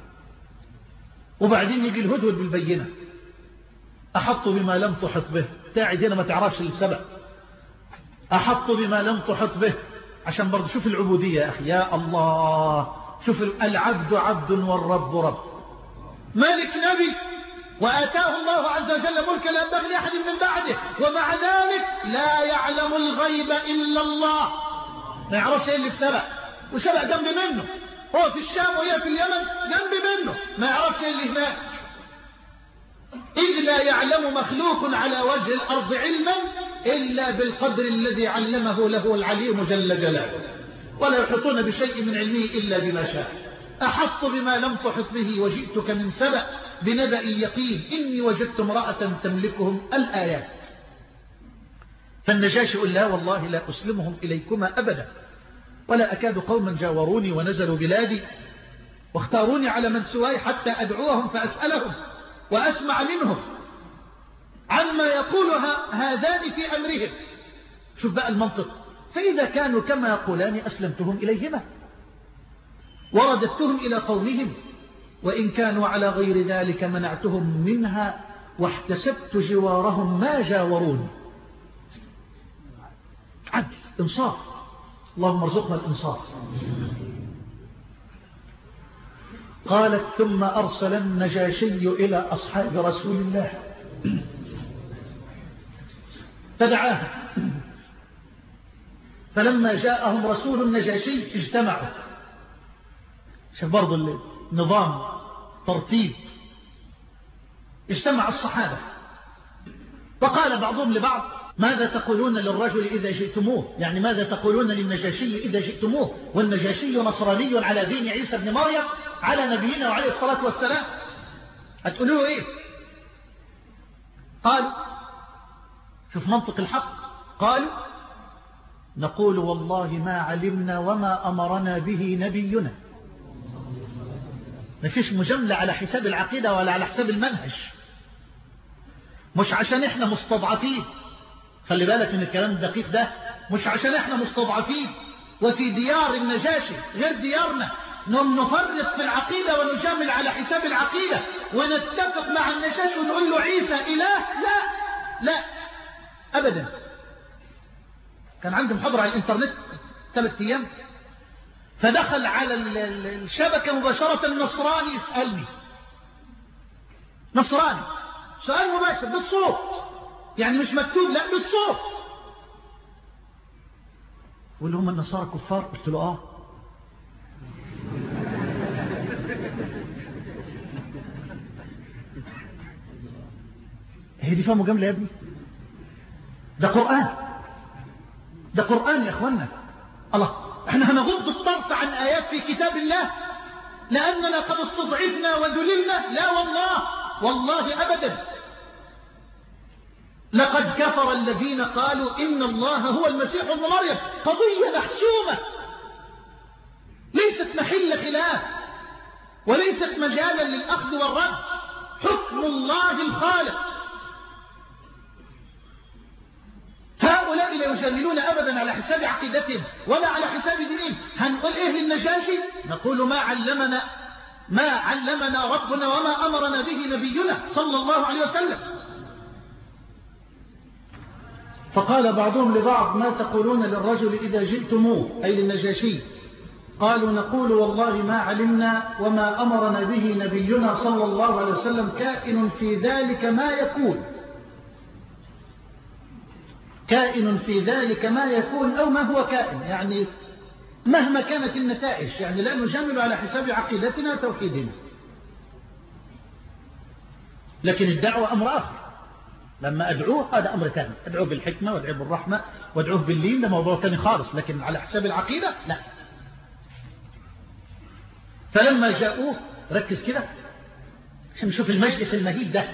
وبعدين يجي الهدهد بالبينة أحط بما لم تحط به. تاعد هنا ما تعرفش السبب. أحط بما لم تحط به عشان برضه شوف العبودية يا أخي يا الله. شوف العبد عبد والرب رب. ملك نبي وآتاه الله عز وجل ملكا لا ينبغي لأحد من بعده ومع ذلك لا يعلم الغيب إلا الله. ما يعرفش ايه اللي سبق وسبق جنب منه. هو في الشام وهي في اليمن جنب منه ما يعرفش ايه اللي هناك. إذ لا يعلم مخلوق على وجه الأرض علما إلا بالقدر الذي علمه له العليم جل جلاله ولا يحيطون بشيء من علمه إلا بما شاء. أحط بما لم تحط به وجئتك من سبأ بنبأ يقين إني وجدت امرأة تملكهم الآيات. فالنجاشي يقول لا والله لا أسلمهم إليكما أبدا ولا أكاد قوما جاوروني ونزلوا بلادي واختاروني على من سواي حتى أدعوهم فأسألهم وأسمع منهم عما يقولها هذان في أمرهم. شوف بقى المنطق. فإذا كانوا كما يقولان أسلمتهم إليهما ورددتهم إلى قومهم وإن كانوا على غير ذلك منعتهم منها واحتسبت جوارهم ما جاورون. عدل إنصاف. اللهم ارزقنا الإنصاف. قالت ثم أرسل النجاشي إلى أصحاب رسول الله فدعاها فلما جاءهم رسول النجاشي اجتمعوا. شوف برضو النظام ترتيب. اجتمع الصحابة وقال بعضهم لبعض ماذا تقولون للرجل إذا جئتموه؟ يعني ماذا تقولون للنجاشي إذا جئتموه والنجاشي نصراني على دين عيسى بن مريم على نبينا وعليه الصلاة والسلام هتقولوا إيه؟ قالوا شوف منطق الحق. قالوا نقول والله ما علمنا وما أمرنا به نبينا. ما فيش مجاملة على حساب العقيدة ولا على حساب المنهج. مش عشان احنا مستضعفين. خلي بالك من الكلام الدقيق ده. مش عشان احنا مستضعفين وفي ديار النجاشي غير ديارنا نم نفرط في العقيدة ونجامل على حساب العقيدة ونتفق مع النجاشي ونقول له عيسى إله. لا لا أبدا. كان عندي محاضرة على الانترنت ثلاث أيام فدخل على الشبكة مباشرة النصراني يسألني. نصراني سؤال مباشر بالصوت يعني مش مكتوب لا بالصوت. يقول لهم النصارى كفار؟ قلت له آه. هي دي فيها مجاملة يا ابني؟ ده قرآن، ده قرآن يا أخوانا. الله، احنا هنغض الطرف عن آيات في كتاب الله لأننا قد استضعفنا وذللنا؟ لا والله، والله أبدا. لقد كفر الذين قالوا إن الله هو المسيح ابن مريم. قضية محسومة ليست محل خلاف وليست مجالا للأخذ والرد. حكم الله الخالق. هؤلاء لا يجاملون أبدا على حساب عقيدتهم ولا على حساب دينهم. هنقول إيه للنجاشي؟ نقول ما علمنا ما علمنا ربنا وما أمرنا به نبينا صلى الله عليه وسلم. فقال بعضهم لبعض ما تقولون للرجل إذا جئتموه، أي للنجاشي؟ قالوا نقول والله ما علمنا وما أمرنا به نبينا صلى الله عليه وسلم كائن في ذلك ما يكون، كائن في ذلك ما يكون أو ما هو كائن، يعني مهما كانت النتائج، يعني لا نجامل على حساب عقيدتنا وتوحيدنا. لكن الدعوة أمر آخر. لما أدعوه هذا أمر ثاني، أدعوه بالحكمة وأدعوه بالرحمة وأدعوه باللين، ده موضوع ثاني خالص. لكن على حساب العقيدة لا. فلما جاءوه، ركز كده عشان نشوف المجلس المهيب ده.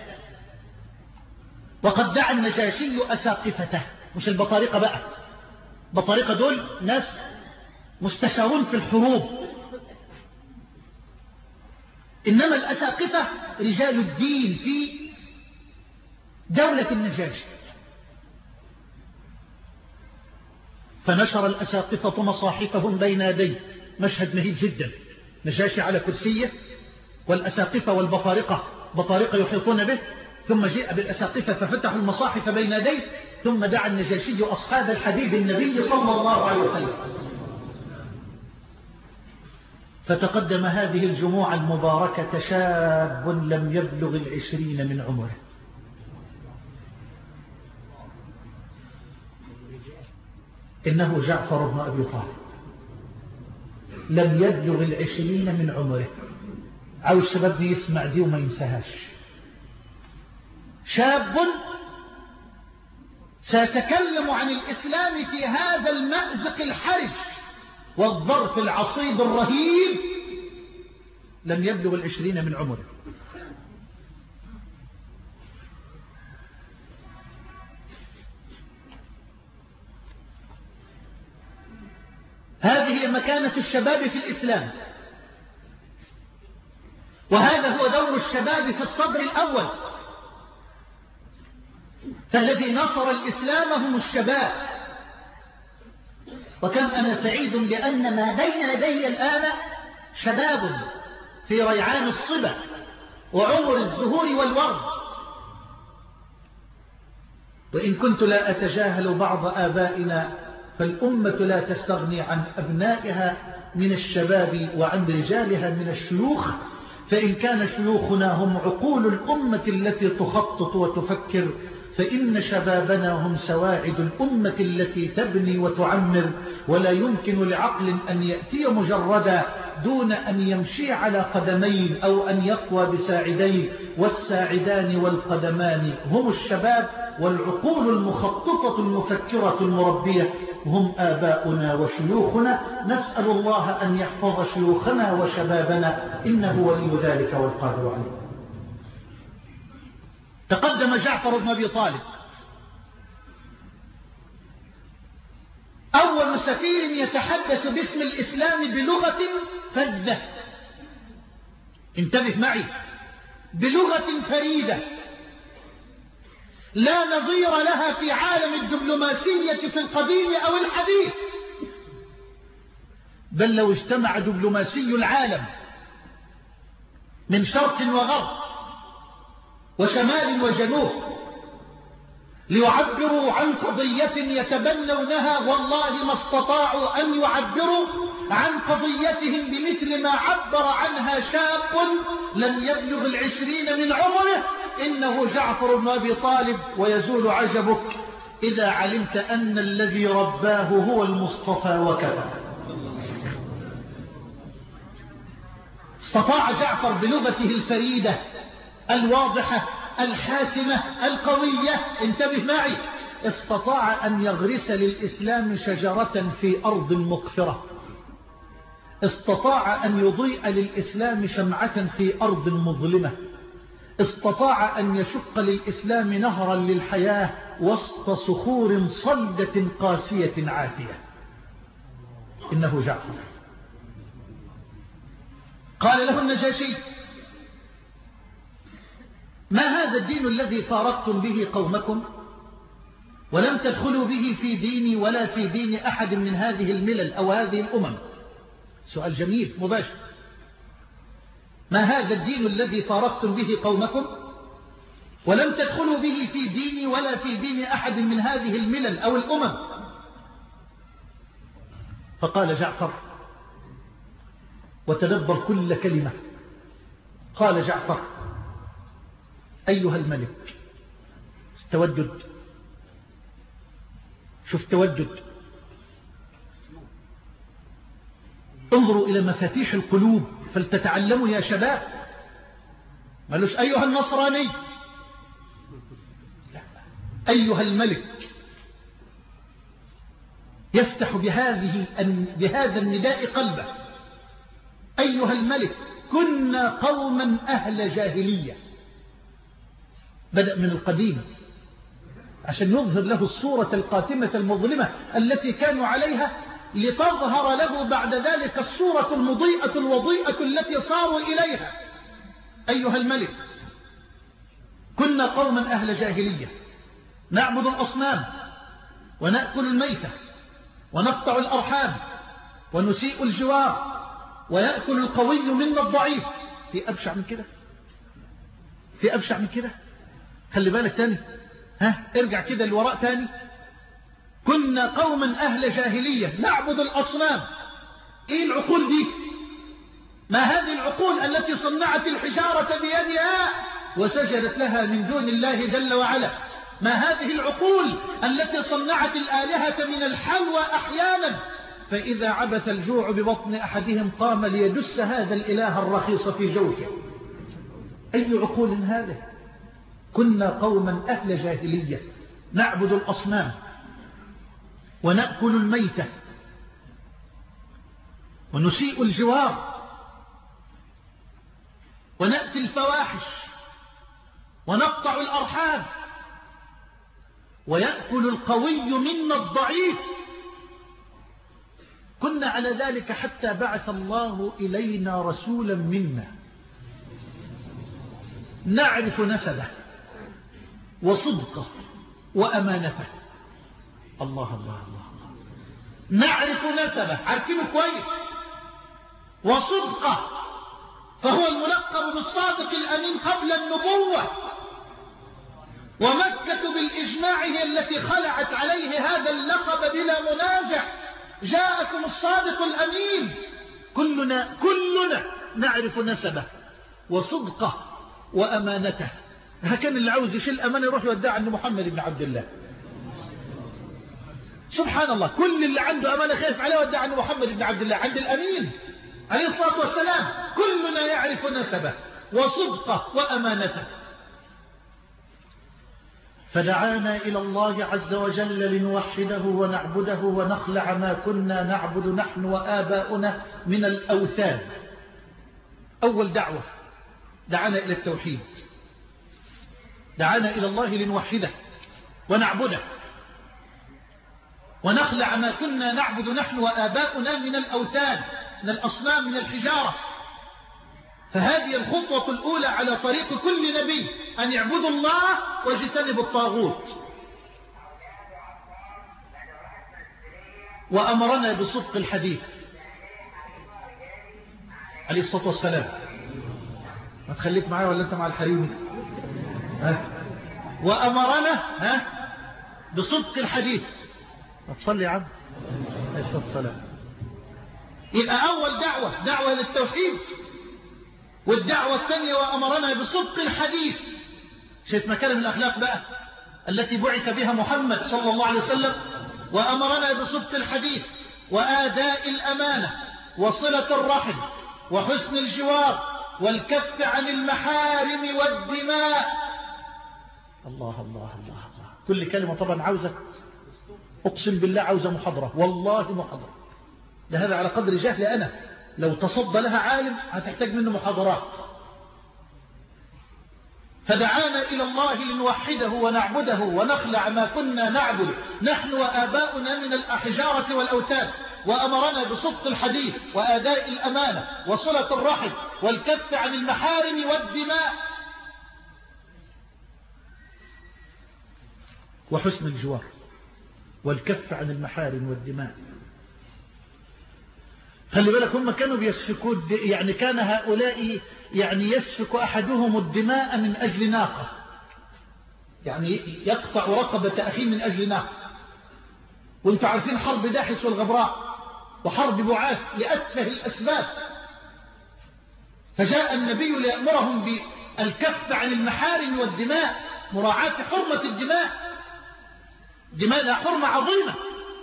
وقد دعا النجاشي أساقفته، مش البطارقة بقى. بطارقة دول ناس مستشارون في الحروب، إنما الأساقفة رجال الدين في دولة النجاشي. فنشر الأساقفة مصاحفهم بين يديه. مشهد مهيب جدا. نجاشي على كرسيه والأساقفة والبطارقة بطارقة يحيطون به، ثم جاء بالأساقفة ففتحوا المصاحف بين يديه، ثم دعا النجاشي أصحاب الحبيب النبي صلى الله عليه وسلم. فتقدم هذه الجموع المباركة شاب لم يبلغ العشرين من عمره. إنه جعفر بن أبي طالب، لم يبلغ العشرين من عمره. عاوز الشباب يسمع دي وما ينساهاش. شاب سيتكلم عن الإسلام في هذا المأزق الحرج والظرف العصيب الرهيب، لم يبلغ العشرين من عمره. هذه مكانة الشباب في الإسلام، وهذا هو دور الشباب في الصدر الأول. فالذي نصر الإسلام هم الشباب. وكم أنا سعيد لأن ما بين يدي الآن شباب في ريعان الصبا وعمر الزهور والورد. وإن كنت لا أتجاهل بعض آبائنا، فالأمة لا تستغني عن أبنائها من الشباب وعن رجالها من الشيوخ. فإن كان شيوخنا هم عقول الأمة التي تخطط وتفكر، فإن شبابنا هم سواعد الأمة التي تبني وتعمر. ولا يمكن لعقل أن يأتي مجردا دون أن يمشي على قدمين أو أن يقوى بساعدين، والساعدان والقدمان هم الشباب، والعقول المخططة المفكرة المربية هم آباؤنا وشيوخنا. نسأل الله أن يحفظ شيوخنا وشبابنا، إنه ولي ذلك والقادر عليه. تقدم جعفر بن أبي طالب أول سفير يتحدث باسم الإسلام بلغة فذة. انتبه معي، بلغة فريدة لا نظير لها في عالم الدبلوماسية في القديم أو الحديث. بل لو اجتمع دبلوماسي العالم من شرق وغرب وشمال وجنوب ليعبروا عن قضية يتبنونها، والله ما استطاعوا أن يعبروا عن قضيتهم بمثل ما عبر عنها شاب لم يبلغ العشرين من عمره. إنه جعفر بن أبي طالب. ويزول عجبك إذا علمت أن الذي رباه هو المصطفى وكفى. استطاع جعفر بلغته الفريدة الواضحة الحاسمة القوية، انتبه معي، استطاع أن يغرس للإسلام شجرة في أرض مقفرة، استطاع أن يضيء للإسلام شمعة في أرض مظلمة، استطاع أن يشق للإسلام نهرا للحياة وسط صخور صلدة قاسية عاتية. إنه جعفر. قال له النجاشي: ما هذا الدين الذي فارقتم به قومكم ولم تدخلوا به في ديني ولا في دين أحد من هذه الملل أو هذه الأمم؟ سؤال جميل مباشر. ما هذا الدين الذي فارقتم به قومكم ولم تدخلوا به في ديني ولا في دين أحد من هذه الملل أو الأمم؟ فقال جعفر، وتدبر كل كلمة، قال جعفر: أيها الملك، تودد، شوف تودد، انظروا إلى مفاتيح القلوب فلتتعلموا يا شباب. مالوش أيها النصراني، لا، أيها الملك، يفتح بهذه بهذا النداء قلبه. أيها الملك، كنا قوما أهل جاهلية. بدأ من القديم عشان يظهر له الصورة القاتمة المظلمة التي كانوا عليها، لتظهر له بعد ذلك الصورة المضيئة الوضيئة التي صاروا إليها. أيها الملك، كنا قوما أهل جاهلية، نعبد الأصنام ونأكل الميتة ونقطع الأرحام ونسيء الجوار ويأكل القوي منا الضعيف. في أبشع من كده؟ في أبشع من كده؟ خلي بالك تاني، ها ارجع كده لوراء تاني. كنا قوما أهل جاهلية نعبد الأصنام. إيه العقول دي؟ ما هذه العقول التي صنعت الحجارة بيدها وسجدت لها من دون الله جل وعلا؟ ما هذه العقول التي صنعت الآلهة من الحلوى أحيانا، فإذا عبث الجوع ببطن أحدهم قام ليدس هذا الإله الرخيص في جوفه؟ أي عقول هذه؟ كنا قوما أهل جاهلية نعبد الأصنام ونأكل الميتة ونسيء الجوار ونأتي الفواحش ونقطع الأرحام ويأكل القوي منا الضعيف. كنا على ذلك حتى بعث الله إلينا رسولا منا نعرف نسبه وصدقه وأمانته. الله الله الله الله. نعرف نسبه، عارفينه كويس، وصدقه، فهو الملقب بالصادق الأمين قبل النبوة، ومكة بالإجماع هي التي خلعت عليه هذا اللقب بلا منازع. جاءكم الصادق الأمين. كلنا كلنا نعرف نسبه وصدقه وأمانته. هكذا اللي عاوز يشيل أمانة يروح يودع عند محمد بن عبد الله. سبحان الله، كل اللي عنده أمانة خايف عليه ودع عند محمد بن عبد الله، عند الأمين عليه الصلاة والسلام. كلنا يعرف نسبه وصدقه وأمانته. فدعانا إلى الله عز وجل لنوحده ونعبده ونخلع ما كنا نعبد نحن وآباؤنا من الأوثان. أول دعوة دعانا إلى التوحيد، دعانا إلى الله لنوحده ونعبده ونخلع ما كنا نعبد نحن وآباؤنا من الأوثان، من الأصنام، من الحجارة. فهذه الخطوة الأولى على طريق كل نبي، أن يعبدوا الله واجتنبوا الطاغوت. وأمرنا بصدق الحديث عليه الصلاة والسلام. ما تخليك معايا ولا أنت مع الحريمي؟ ها؟ وأمرنا ها بصدق الحديث. ما تصلي يا عبد عليه الصلاة والسلام. يبقى أول دعوة دعوة للتوحيد، والدعوة الثانية وأمرنا بصدق الحديث. شايف مكارم الأخلاق بقى؟ التي بعث بها محمد صلى الله عليه وسلم، وأمرنا بصدق الحديث وآداء الأمانة وصلة الرحم وحسن الجوار والكف عن المحارم والدماء. الله الله الله الله. كل كلمة طبعا عاوزة، أقسم بالله عاوزة محاضرة، والله محاضرة. ده هذا على قدر جهل أنا، لو تصدى لها عالم هتحتاج منه محاضرات. فدعانا إلى الله لنوحده ونعبده ونخلع ما كنا نعبد نحن وآباؤنا من الأحجارة والأوتاد، وأمرنا بصدق الحديث وآداء الأمانة وصلة الرحم والكف عن المحارم والدماء وحسن الجوار والكف عن المحارم والدماء. خلي بالك هم كانوا بيسفكون، يعني كان هؤلاء يعني يسفك أحدهم الدماء من أجل ناقة، يعني يقطع رقبة أخيه من أجل ناقة. وانتم عارفين حرب داحس والغبراء وحرب بعاث لأتفه الأسباب. فجاء النبي ليأمرهم بالكف عن المحارم والدماء، مراعاة حرمة الدماء. دماء لها حرمة عظيمة.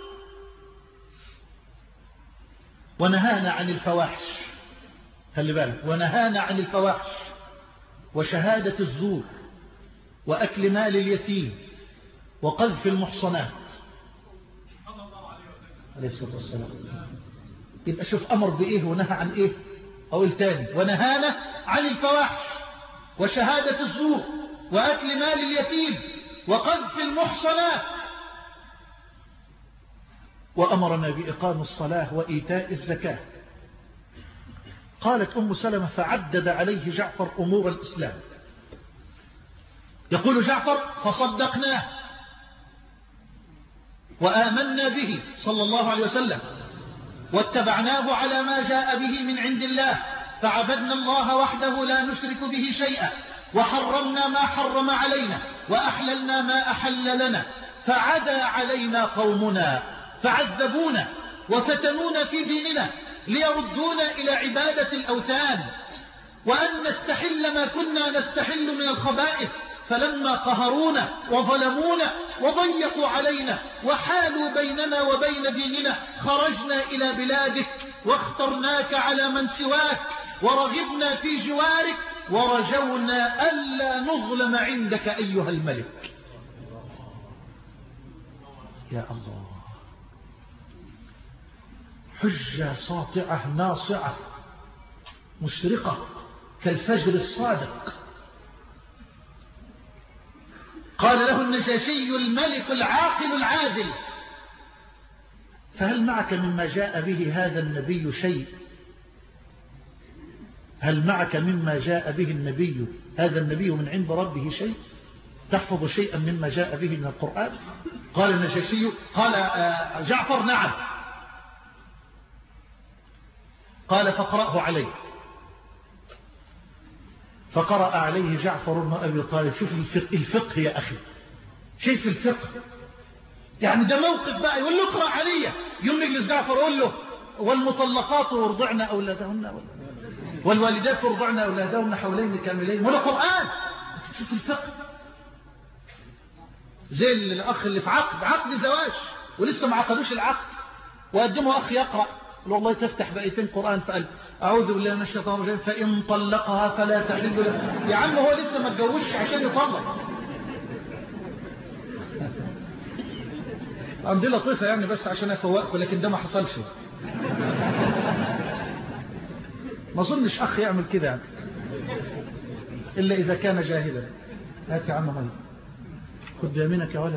ونهانا عن الفواحش، خلي بالك، ونهانا عن الفواحش وشهادة الزور وأكل مال اليتيم وقذف المحصنات عليه الصلاة والسلام. يبقى شوف أمر بإيه ونهى عن إيه. أو التاني، ونهانا عن الفواحش وشهادة الزور وأكل مال اليتيم وقذف المحصنات، وأمرنا بإقام الصلاة وإيتاء الزكاة. قالت أم سلمة فعدد عليه جعفر أمور الإسلام. يقول جعفر فصدقناه وآمنا به صلى الله عليه وسلم واتبعناه على ما جاء به من عند الله، فعبدنا الله وحده لا نشرك به شيئا، وحرمنا ما حرم علينا وأحللنا ما أحل لنا، فعدا علينا قومنا فعذبونا وفتنونا في ديننا ليردونا إلى عبادة الأوثان، وأن نستحل ما كنا نستحل من الخبائث، فلما قهرونا وظلمونا وضيقوا علينا وحالوا بيننا وبين ديننا خرجنا إلى بلادك واخترناك على من سواك ورغبنا في جوارك ورجونا ألا نظلم عندك أيها الملك. يا الله، حجة ساطعة ناصعة مشرقة كالفجر الصادق. قال له النجاشي الملك العاقل العادل فهل معك مما جاء به هذا النبي شيء؟ هل معك مما جاء به النبي هذا النبي من عند ربه شيء؟ تحفظ شيئا مما جاء به من القرآن؟ قال النجاشي، قال جعفر نعم. قال فاقرأه عليه. فقرأ عليه جعفر بن أبي طالب. شوف الفقه, الفقه يا أخي، شايف الفقه؟ يعني ده موقف بقى يقول له اقرأ علي، يوم يجلس جعفر يقول له والمطلقات يرضعن أولادهن والوالدات يرضعن أولادهن حولين كاملين، ولا قرآن. شوف الفقه، زي الأخ اللي في عقد عقد زواج ولسه ما عقدوش العقد وقدمه أخ يقرأ، والله تفتح بآيتين قرآن فقال أعوذ بالله من الشيطان الرجيم فإن طلقها فلا تحل له. يا عم هو لسه ما اتجوزش عشان يطلق. عندي لطيفة يعني بس عشان أفوقكم، لكن ده ما حصلش. ما أظنش أخ يعمل كده يعني إلا إذا كان جاهلا. هات يا عم مي، خد يمينك يا ولد.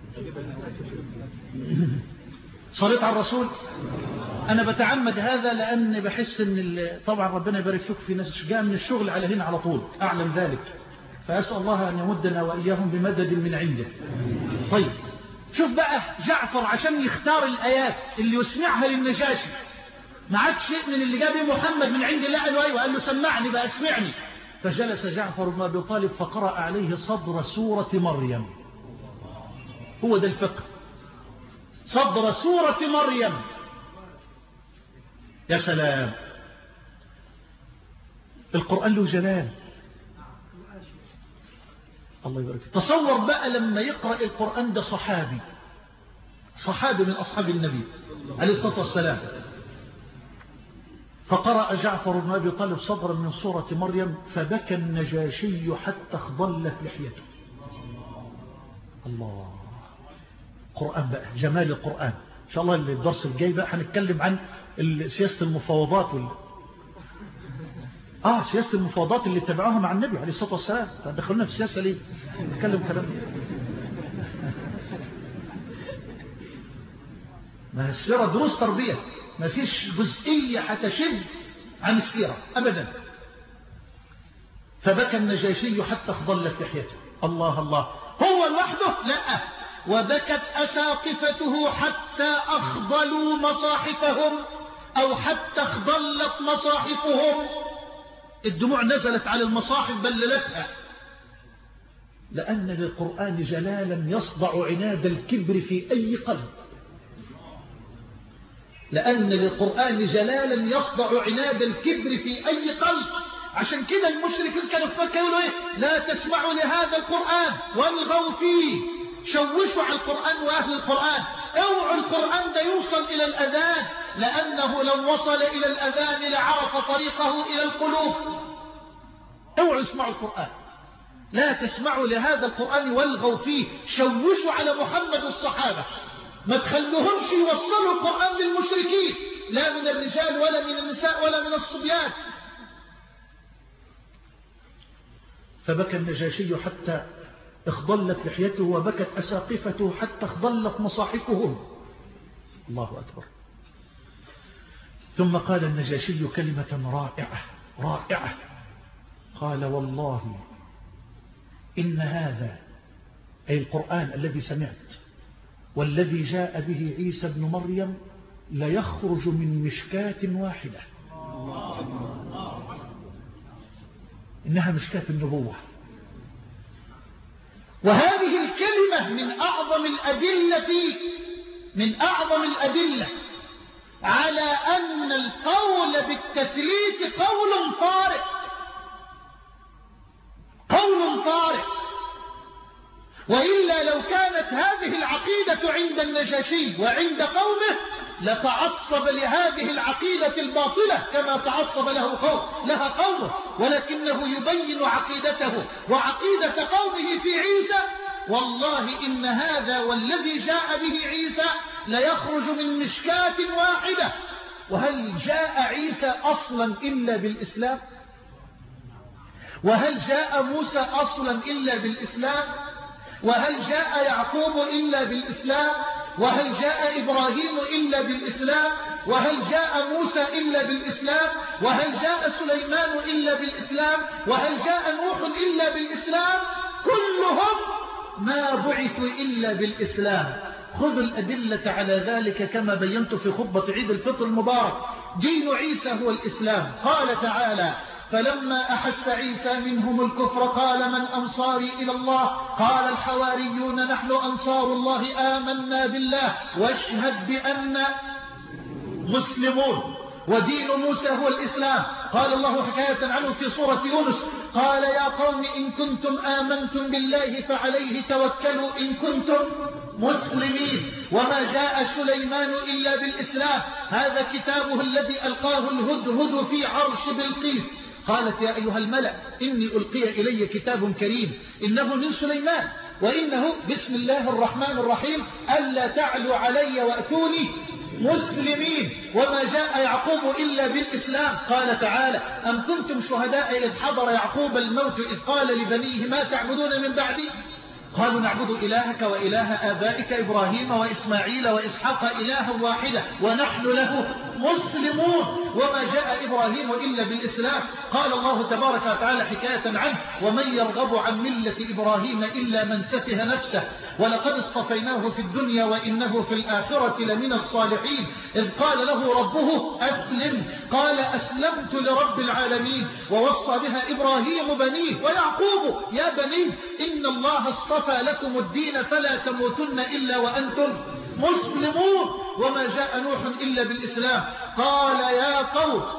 صليت على الرسول. أنا بتعمد هذا لأن بحس أن طبعا ربنا يبارك فيك، في ناس جاء من الشغل على هنا على طول، أعلم ذلك، فأسأل الله أن يمدنا وإياهم بمدد من عنده. طيب شوف بقى جعفر عشان يختار الآيات اللي يسمعها للنجاشي، ما عاد شيء من اللي جابه محمد من عند الله. قال له أيوة، قال له سمعني بقى اسمعني. فجلس جعفر بن أبي طالب فقرأ عليه صدر سورة مريم. هو ده الفقه، صدر سورة مريم. يا سلام، القرآن له جلال. الله يبارك. تصور بقى لما يقرأ القرآن ده صحابي صحابي من أصحاب النبي عليه الصلاة والسلام، فقرأ جعفر بن أبي طالب صدرا من سورة مريم فبكى النجاشي حتى اخضلت لحيته. الله، قرآن بقى، جمال القرآن. إن شاء الله الدرس الجاي بقى هنتكلم عن سياسة المفاوضات وال... آه سياسة المفاوضات اللي اتبعوها مع النبي عليه الصلاة والسلام. دخلنا في السياسة ليه؟ نتكلم كلام ما السيرة دروس تربية، ما فيش جزئية هتشد عن السيرة أبدا. فبكى النجاشي حتى اخضلت لحيته. الله الله، هو لوحده؟ لا، وبكت أساقفته حتى أخضلوا مصاحفهم أو حتى اخضلت مصاحفهم. الدموع نزلت على المصاحف بللتها، لأن للقرآن جلالا يصدع عناد الكبر في أي قلب. لأن للقرآن جلالا يصدع عناد الكبر في أي قلب. عشان كده المشركين كانوا فكروا ايه؟ لا تسمعوا لهذا القرآن والغوا فيه، شوشوا على القرآن وأهل القرآن، اوعوا القرآن ده يوصل إلى الأذان، لأنه لو وصل إلى الأذان لعرف طريقه إلى القلوب. اوعوا اسمعوا القرآن، لا تسمعوا لهذا القرآن والغوا فيه، شوشوا على محمد الصحابة، ما تخلوهمش يوصلوا القرآن للمشركين، لا من الرجال ولا من النساء ولا من الصبيان. فبكى النجاشي حتى اخضلت لحيته وبكت أساقفته حتى اخضلت مصاحفهم. الله أكبر. ثم قال النجاشي كلمة رائعة رائعة، قال والله إن هذا أي القرآن الذي سمعت والذي جاء به عيسى بن مريم ليخرج من مشكاة واحدة. إنها مشكاة النبوة. وهذه الكلمة من أعظم الأدلة من أعظم الأدلة على أن القول بالتثليث قول طارئ، قول طارئ. وإلا لو كانت هذه العقيدة عند النجاشي وعند قومه لتعصب لهذه العقيدة الباطلة كما تعصب له قوم لها قومه، ولكنه يبين عقيدته وعقيدة قومه في عيسى. والله إن هذا والذي جاء به عيسى ليخرج من مشكاة واحدة. وهل جاء عيسى أصلا إلا بالإسلام؟ وهل جاء موسى أصلا إلا بالإسلام؟ وهل جاء يعقوب إلا بالإسلام؟ وهل جاء إبراهيم إلا بالإسلام؟ وهل جاء موسى إلا بالإسلام؟ وهل جاء سليمان إلا بالإسلام؟ وهل جاء نوح إلا بالإسلام؟ كلهم ما بعثوا إلا بالإسلام. خذوا الأدلة على ذلك كما بينت في خطبة عيد الفطر المبارك. دين عيسى هو الإسلام. قال تعالى فلما أحس عيسى منهم الكفر قال من أنصاري إلى الله؟ قال الحواريون نحن أنصار الله آمنا بالله واشهد بأن مسلمون. ودين موسى هو الإسلام. قال الله حكاية عنه في سورة يونس قال يا قوم إن كنتم آمنتم بالله فعليه توكلوا إن كنتم مسلمين. وما جاء سليمان إلا بالإسلام. هذا كتابه الذي ألقاه الهدهد في عرش بلقيس. قالت يا أيها الملأ إني ألقي إلي كتاب كريم إنه من سليمان وإنه بسم الله الرحمن الرحيم ألا تعلوا علي وأتوني مسلمين. وما جاء يعقوب إلا بالإسلام. قال تعالى أم كنتم شهداء إذ حضر يعقوب الموت إذ قال لبنيه ما تعبدون من بعدي؟ قالوا نعبد إلهك وإله آبائك إبراهيم وإسماعيل وإسحاق إلها واحدة ونحن له مسلمون. وما جاء إبراهيم إلا بالإسلام. قال الله تبارك وتعالى حكاية عنه ومن يرغب عن ملة إبراهيم إلا من سفه نفسه ولقد اصطفيناه في الدنيا وإنه في الآخرة لمن الصالحين. إذ قال له ربه أسلم قال أسلمت لرب العالمين. ووصى بها إبراهيم بنيه ويعقوب يا بني إن الله اصطفى لكم الدين فلا تموتن إلا وأنتم مسلمون. وما جاء نوح إلا بالإسلام. قال يا قوم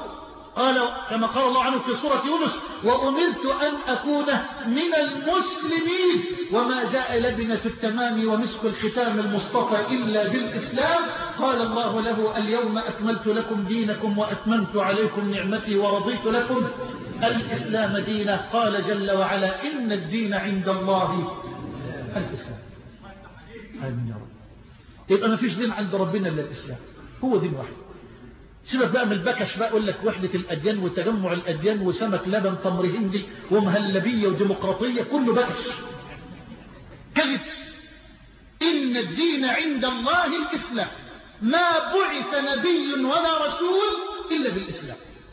قال كما قال الله عنه في سورة يونس وأمرت أن أكون من المسلمين وما جاء لبنة التمام ومسك الختام المصطفى إلا بالإسلام. قال الله له اليوم أكملت لكم دينكم وأتممت عليكم نعمتي ورضيت لكم الإسلام دينا. قال جل وعلا إن الدين عند الله الإسلام. آمين يا رب. يبقى ما فيش دين عند ربنا إلا الإسلام، هو دين واحد. سيبك بقى من البكش بقى يقول لك وحدة الأديان وتجمع الأديان وسمك لبن تمر هندي ومهلبية وديمقراطية، كله بكش كذب. إن الدين عند الله الإسلام، ما بعث نبي ولا رسول إلا بالإسلام.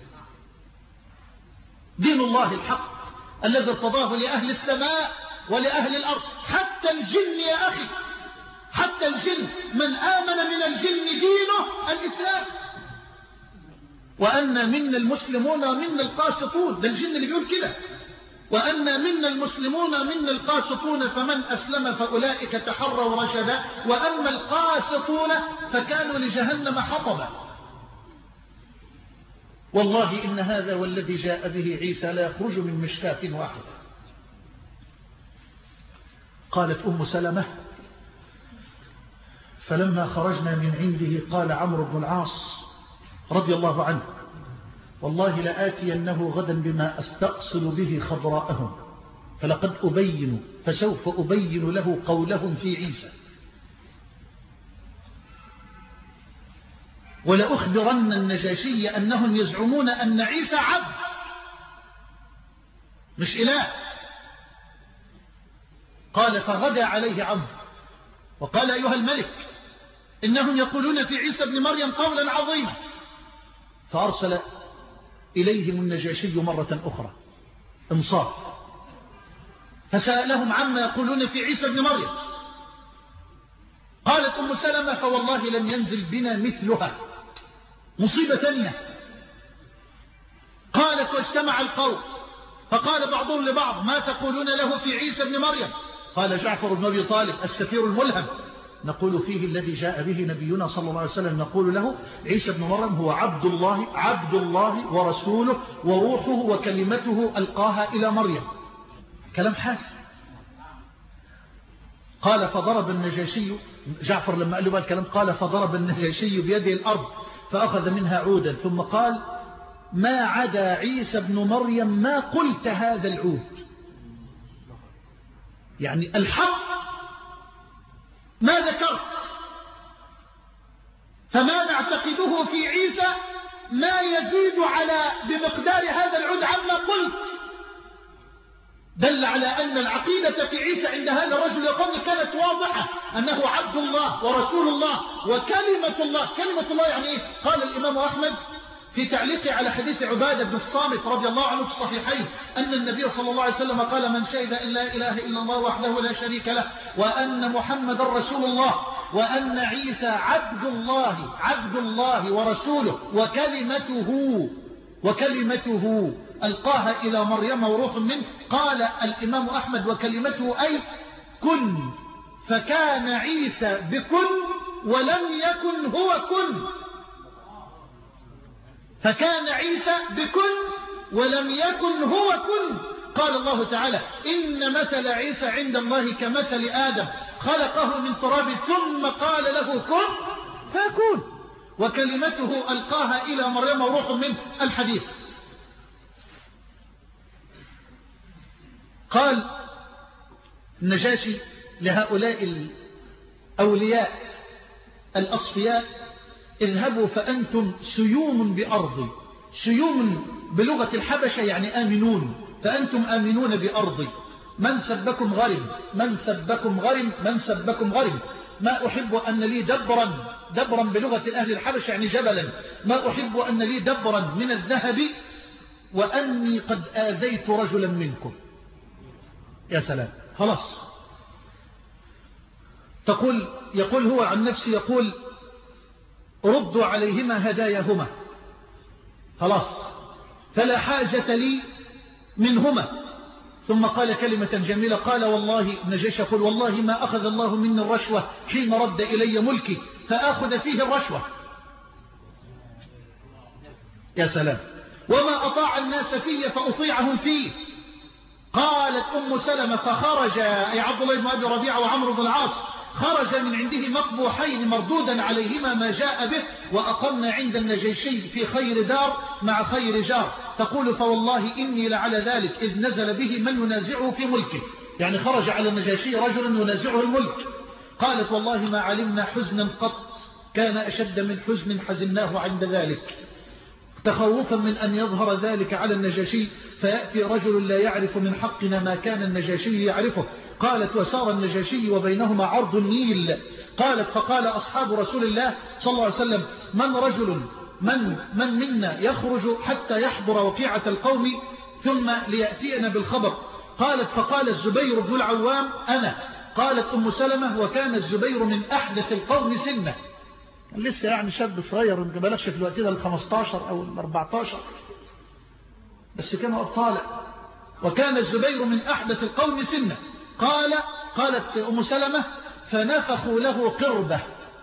دين الله الحق الذي ارتضاه لأهل السماء ولأهل الأرض، حتى الجن يا أخي، حتى الجن من آمن من الجن دينه الإسلام. وأن منا المسلمون ومنا القاسطون، ده الجن اللي بيقول كده. وأن منا المسلمون ومنا القاسطون فمن أسلم فأولئك تحروا رشدا وأما القاسطون فكانوا لجهنم حطبا. والله إن هذا والذي جاء به عيسى لا يخرج من مشكاة واحدة. قالت أم سلمة فلما خرجنا من عنده قال عمرو بن العاص رضي الله عنه والله لآتينه غدا بما أستأصل به خضراءهم فلقد أبين فسوف أبين له قولهم في عيسى ولأخبرن النجاشي أنهم يزعمون أن عيسى عبد مش إله. قال فغدا عليه عمرو وقال أيها الملك إنهم يقولون في عيسى ابن مريم قولا عظيما. فأرسل إليهم النجاشي مرة أخرى انصاف فسألهم عما يقولون في عيسى ابن مريم. قالت أم سلمة فوالله لم ينزل بنا مثلها، مصيبة تانية. قالت واجتمع القوم فقال بعضهم لبعض ما تقولون له في عيسى ابن مريم؟ قال جعفر بن أبي طالب السفير الملهم نقول فيه الذي جاء به نبينا صلى الله عليه وسلم نقول له عيسى بن مريم هو عبد الله عبد الله ورسوله وروحه وكلمته ألقاها إلى مريم. كلام حاسم. قال فضرب النجاشي جعفر لما قال له الكلام قال فضرب النجاشي بيده الأرض فأخذ منها عودا ثم قال ما عدا عيسى بن مريم ما قلت هذا العود. يعني الحق ما ذكرت، فما نعتقده في عيسى ما يزيد على بمقدار هذا العود عما قلت. دل على أن العقيدة في عيسى عند هذا الرجل يقول كانت واضحة أنه عبد الله ورسول الله وكلمة الله. كلمة الله يعني إيه؟ قال الإمام أحمد في تعليقه على حديث عبادة بن الصامت رضي الله عنه في الصحيحين أن النبي صلى الله عليه وسلم قال من شهد أن لا إله إلا الله وحده لا شريك له وأن محمد رسول الله وأن عيسى عبد الله عبد الله ورسوله وكلمته وكلمته ألقاها إلى مريم وروح منه. قال الإمام أحمد وكلمته أي كن، فكان عيسى بكن ولم يكن هو كن، فكان عيسى بكن ولم يكن هو كن. قال الله تعالى إن مثل عيسى عند الله كمثل آدم خلقه من تراب ثم قال له كن فيكون وكلمته ألقاها إلى مريم وروح منه. الحديث قال النجاشي لهؤلاء الأولياء الأصفياء اذهبوا فأنتم سيوم بأرضي. سيوم بلغة الحبشة يعني آمنون، فأنتم آمنون بأرضي. من سبكم غرم من سبكم غرم من سبكم غرم. ما أحب أن لي دبرا، دبرا بلغة أهل الحبشة يعني جبلا. ما أحب أن لي دبرا من الذهب وأني قد آذيت رجلا منكم. يا سلام، خلاص. تقول يقول هو عن نفسه يقول ردوا عليهما هداياهما، خلاص فلا حاجة لي منهما. ثم قال كلمة جميلة قال والله نجيش يقول والله ما أخذ الله مني الرشوة حين رد إلي ملكي فأخذ فيه الرشوة. يا سلام. وما أطاع الناس في فأطيعهم فيه. قالت أم سلمة فخرج أي عبد الله بن أبي ربيعة وعمرو بن العاص خرج من عنده مقبوحين مردودا عليهما ما جاء به، وأقمنا عند النجاشي في خير دار مع خير جار. تقول فوالله إني لعلى ذلك إذ نزل به من ينازعه في ملكه، يعني خرج على النجاشي رجل ينازعه الملك. قالت والله ما علمنا حزنا قط كان أشد من حزن حزناه عند ذلك، تخوفا من أن يظهر ذلك على النجاشي فيأتي رجل لا يعرف من حقنا ما كان النجاشي يعرفه. قالت وسار النجاشي وبينهما عرض النيل. قالت فقال أصحاب رسول الله صلى الله عليه وسلم من رجل من, من منا يخرج حتى يحضر وقيعة القوم ثم ليأتينا بالخبر. قالت فقال الزبير بن العوام أنا. قالت أم سلمة وكان الزبير من أحدث القوم سنة، لسه يعني شاب صغير ما بلغش في الوقت ده الخمستاشر أو الأربعتاشر، بس كانوا أبطالا. وكان الزبير من أحدث القوم سنة. قال قالت أم سلمة فنفخوا له قربة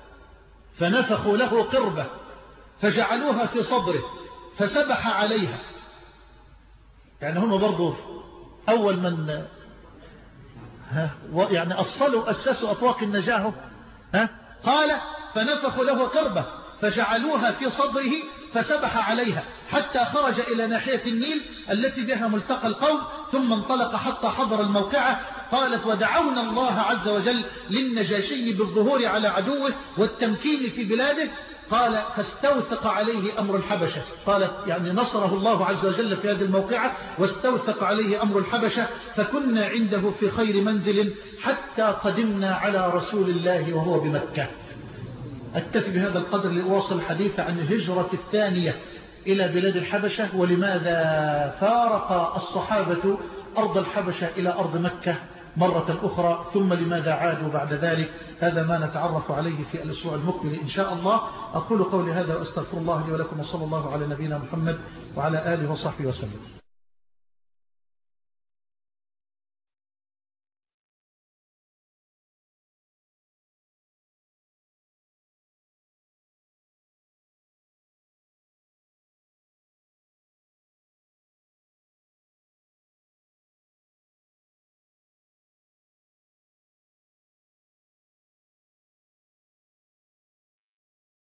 فنفخوا له قربة فجعلوها في صدره فسبح عليها. يعني هم برضو أول من ها يعني أصلوا أسسوا أطواق النجاة. ها قال فنفخوا له قربة فجعلوها في صدره فسبح عليها حتى خرج إلى ناحية النيل التي بها ملتقى القوم ثم انطلق حتى حضر الموقعة. قالت ودعونا الله عز وجل للنجاشي بالظهور على عدوه والتمكين في بلاده. قال فاستوثق عليه أمر الحبشة. قالت يعني نصره الله عز وجل في هذه الموقعة واستوثق عليه أمر الحبشة، فكنا عنده في خير منزل حتى قدمنا على رسول الله وهو بمكة. أكتفي بهذا القدر لأواصل الحديث عن الهجرة الثانية إلى بلاد الحبشة، ولماذا فارق الصحابة أرض الحبشة إلى أرض مكة مرة أخرى، ثم لماذا عادوا بعد ذلك. هذا ما نتعرف عليه في الأسبوع المقبل إن شاء الله. أقول قولي هذا وأستغفر الله لي ولكم، وصلى الله على نبينا محمد وعلى آله وصحبه وسلم.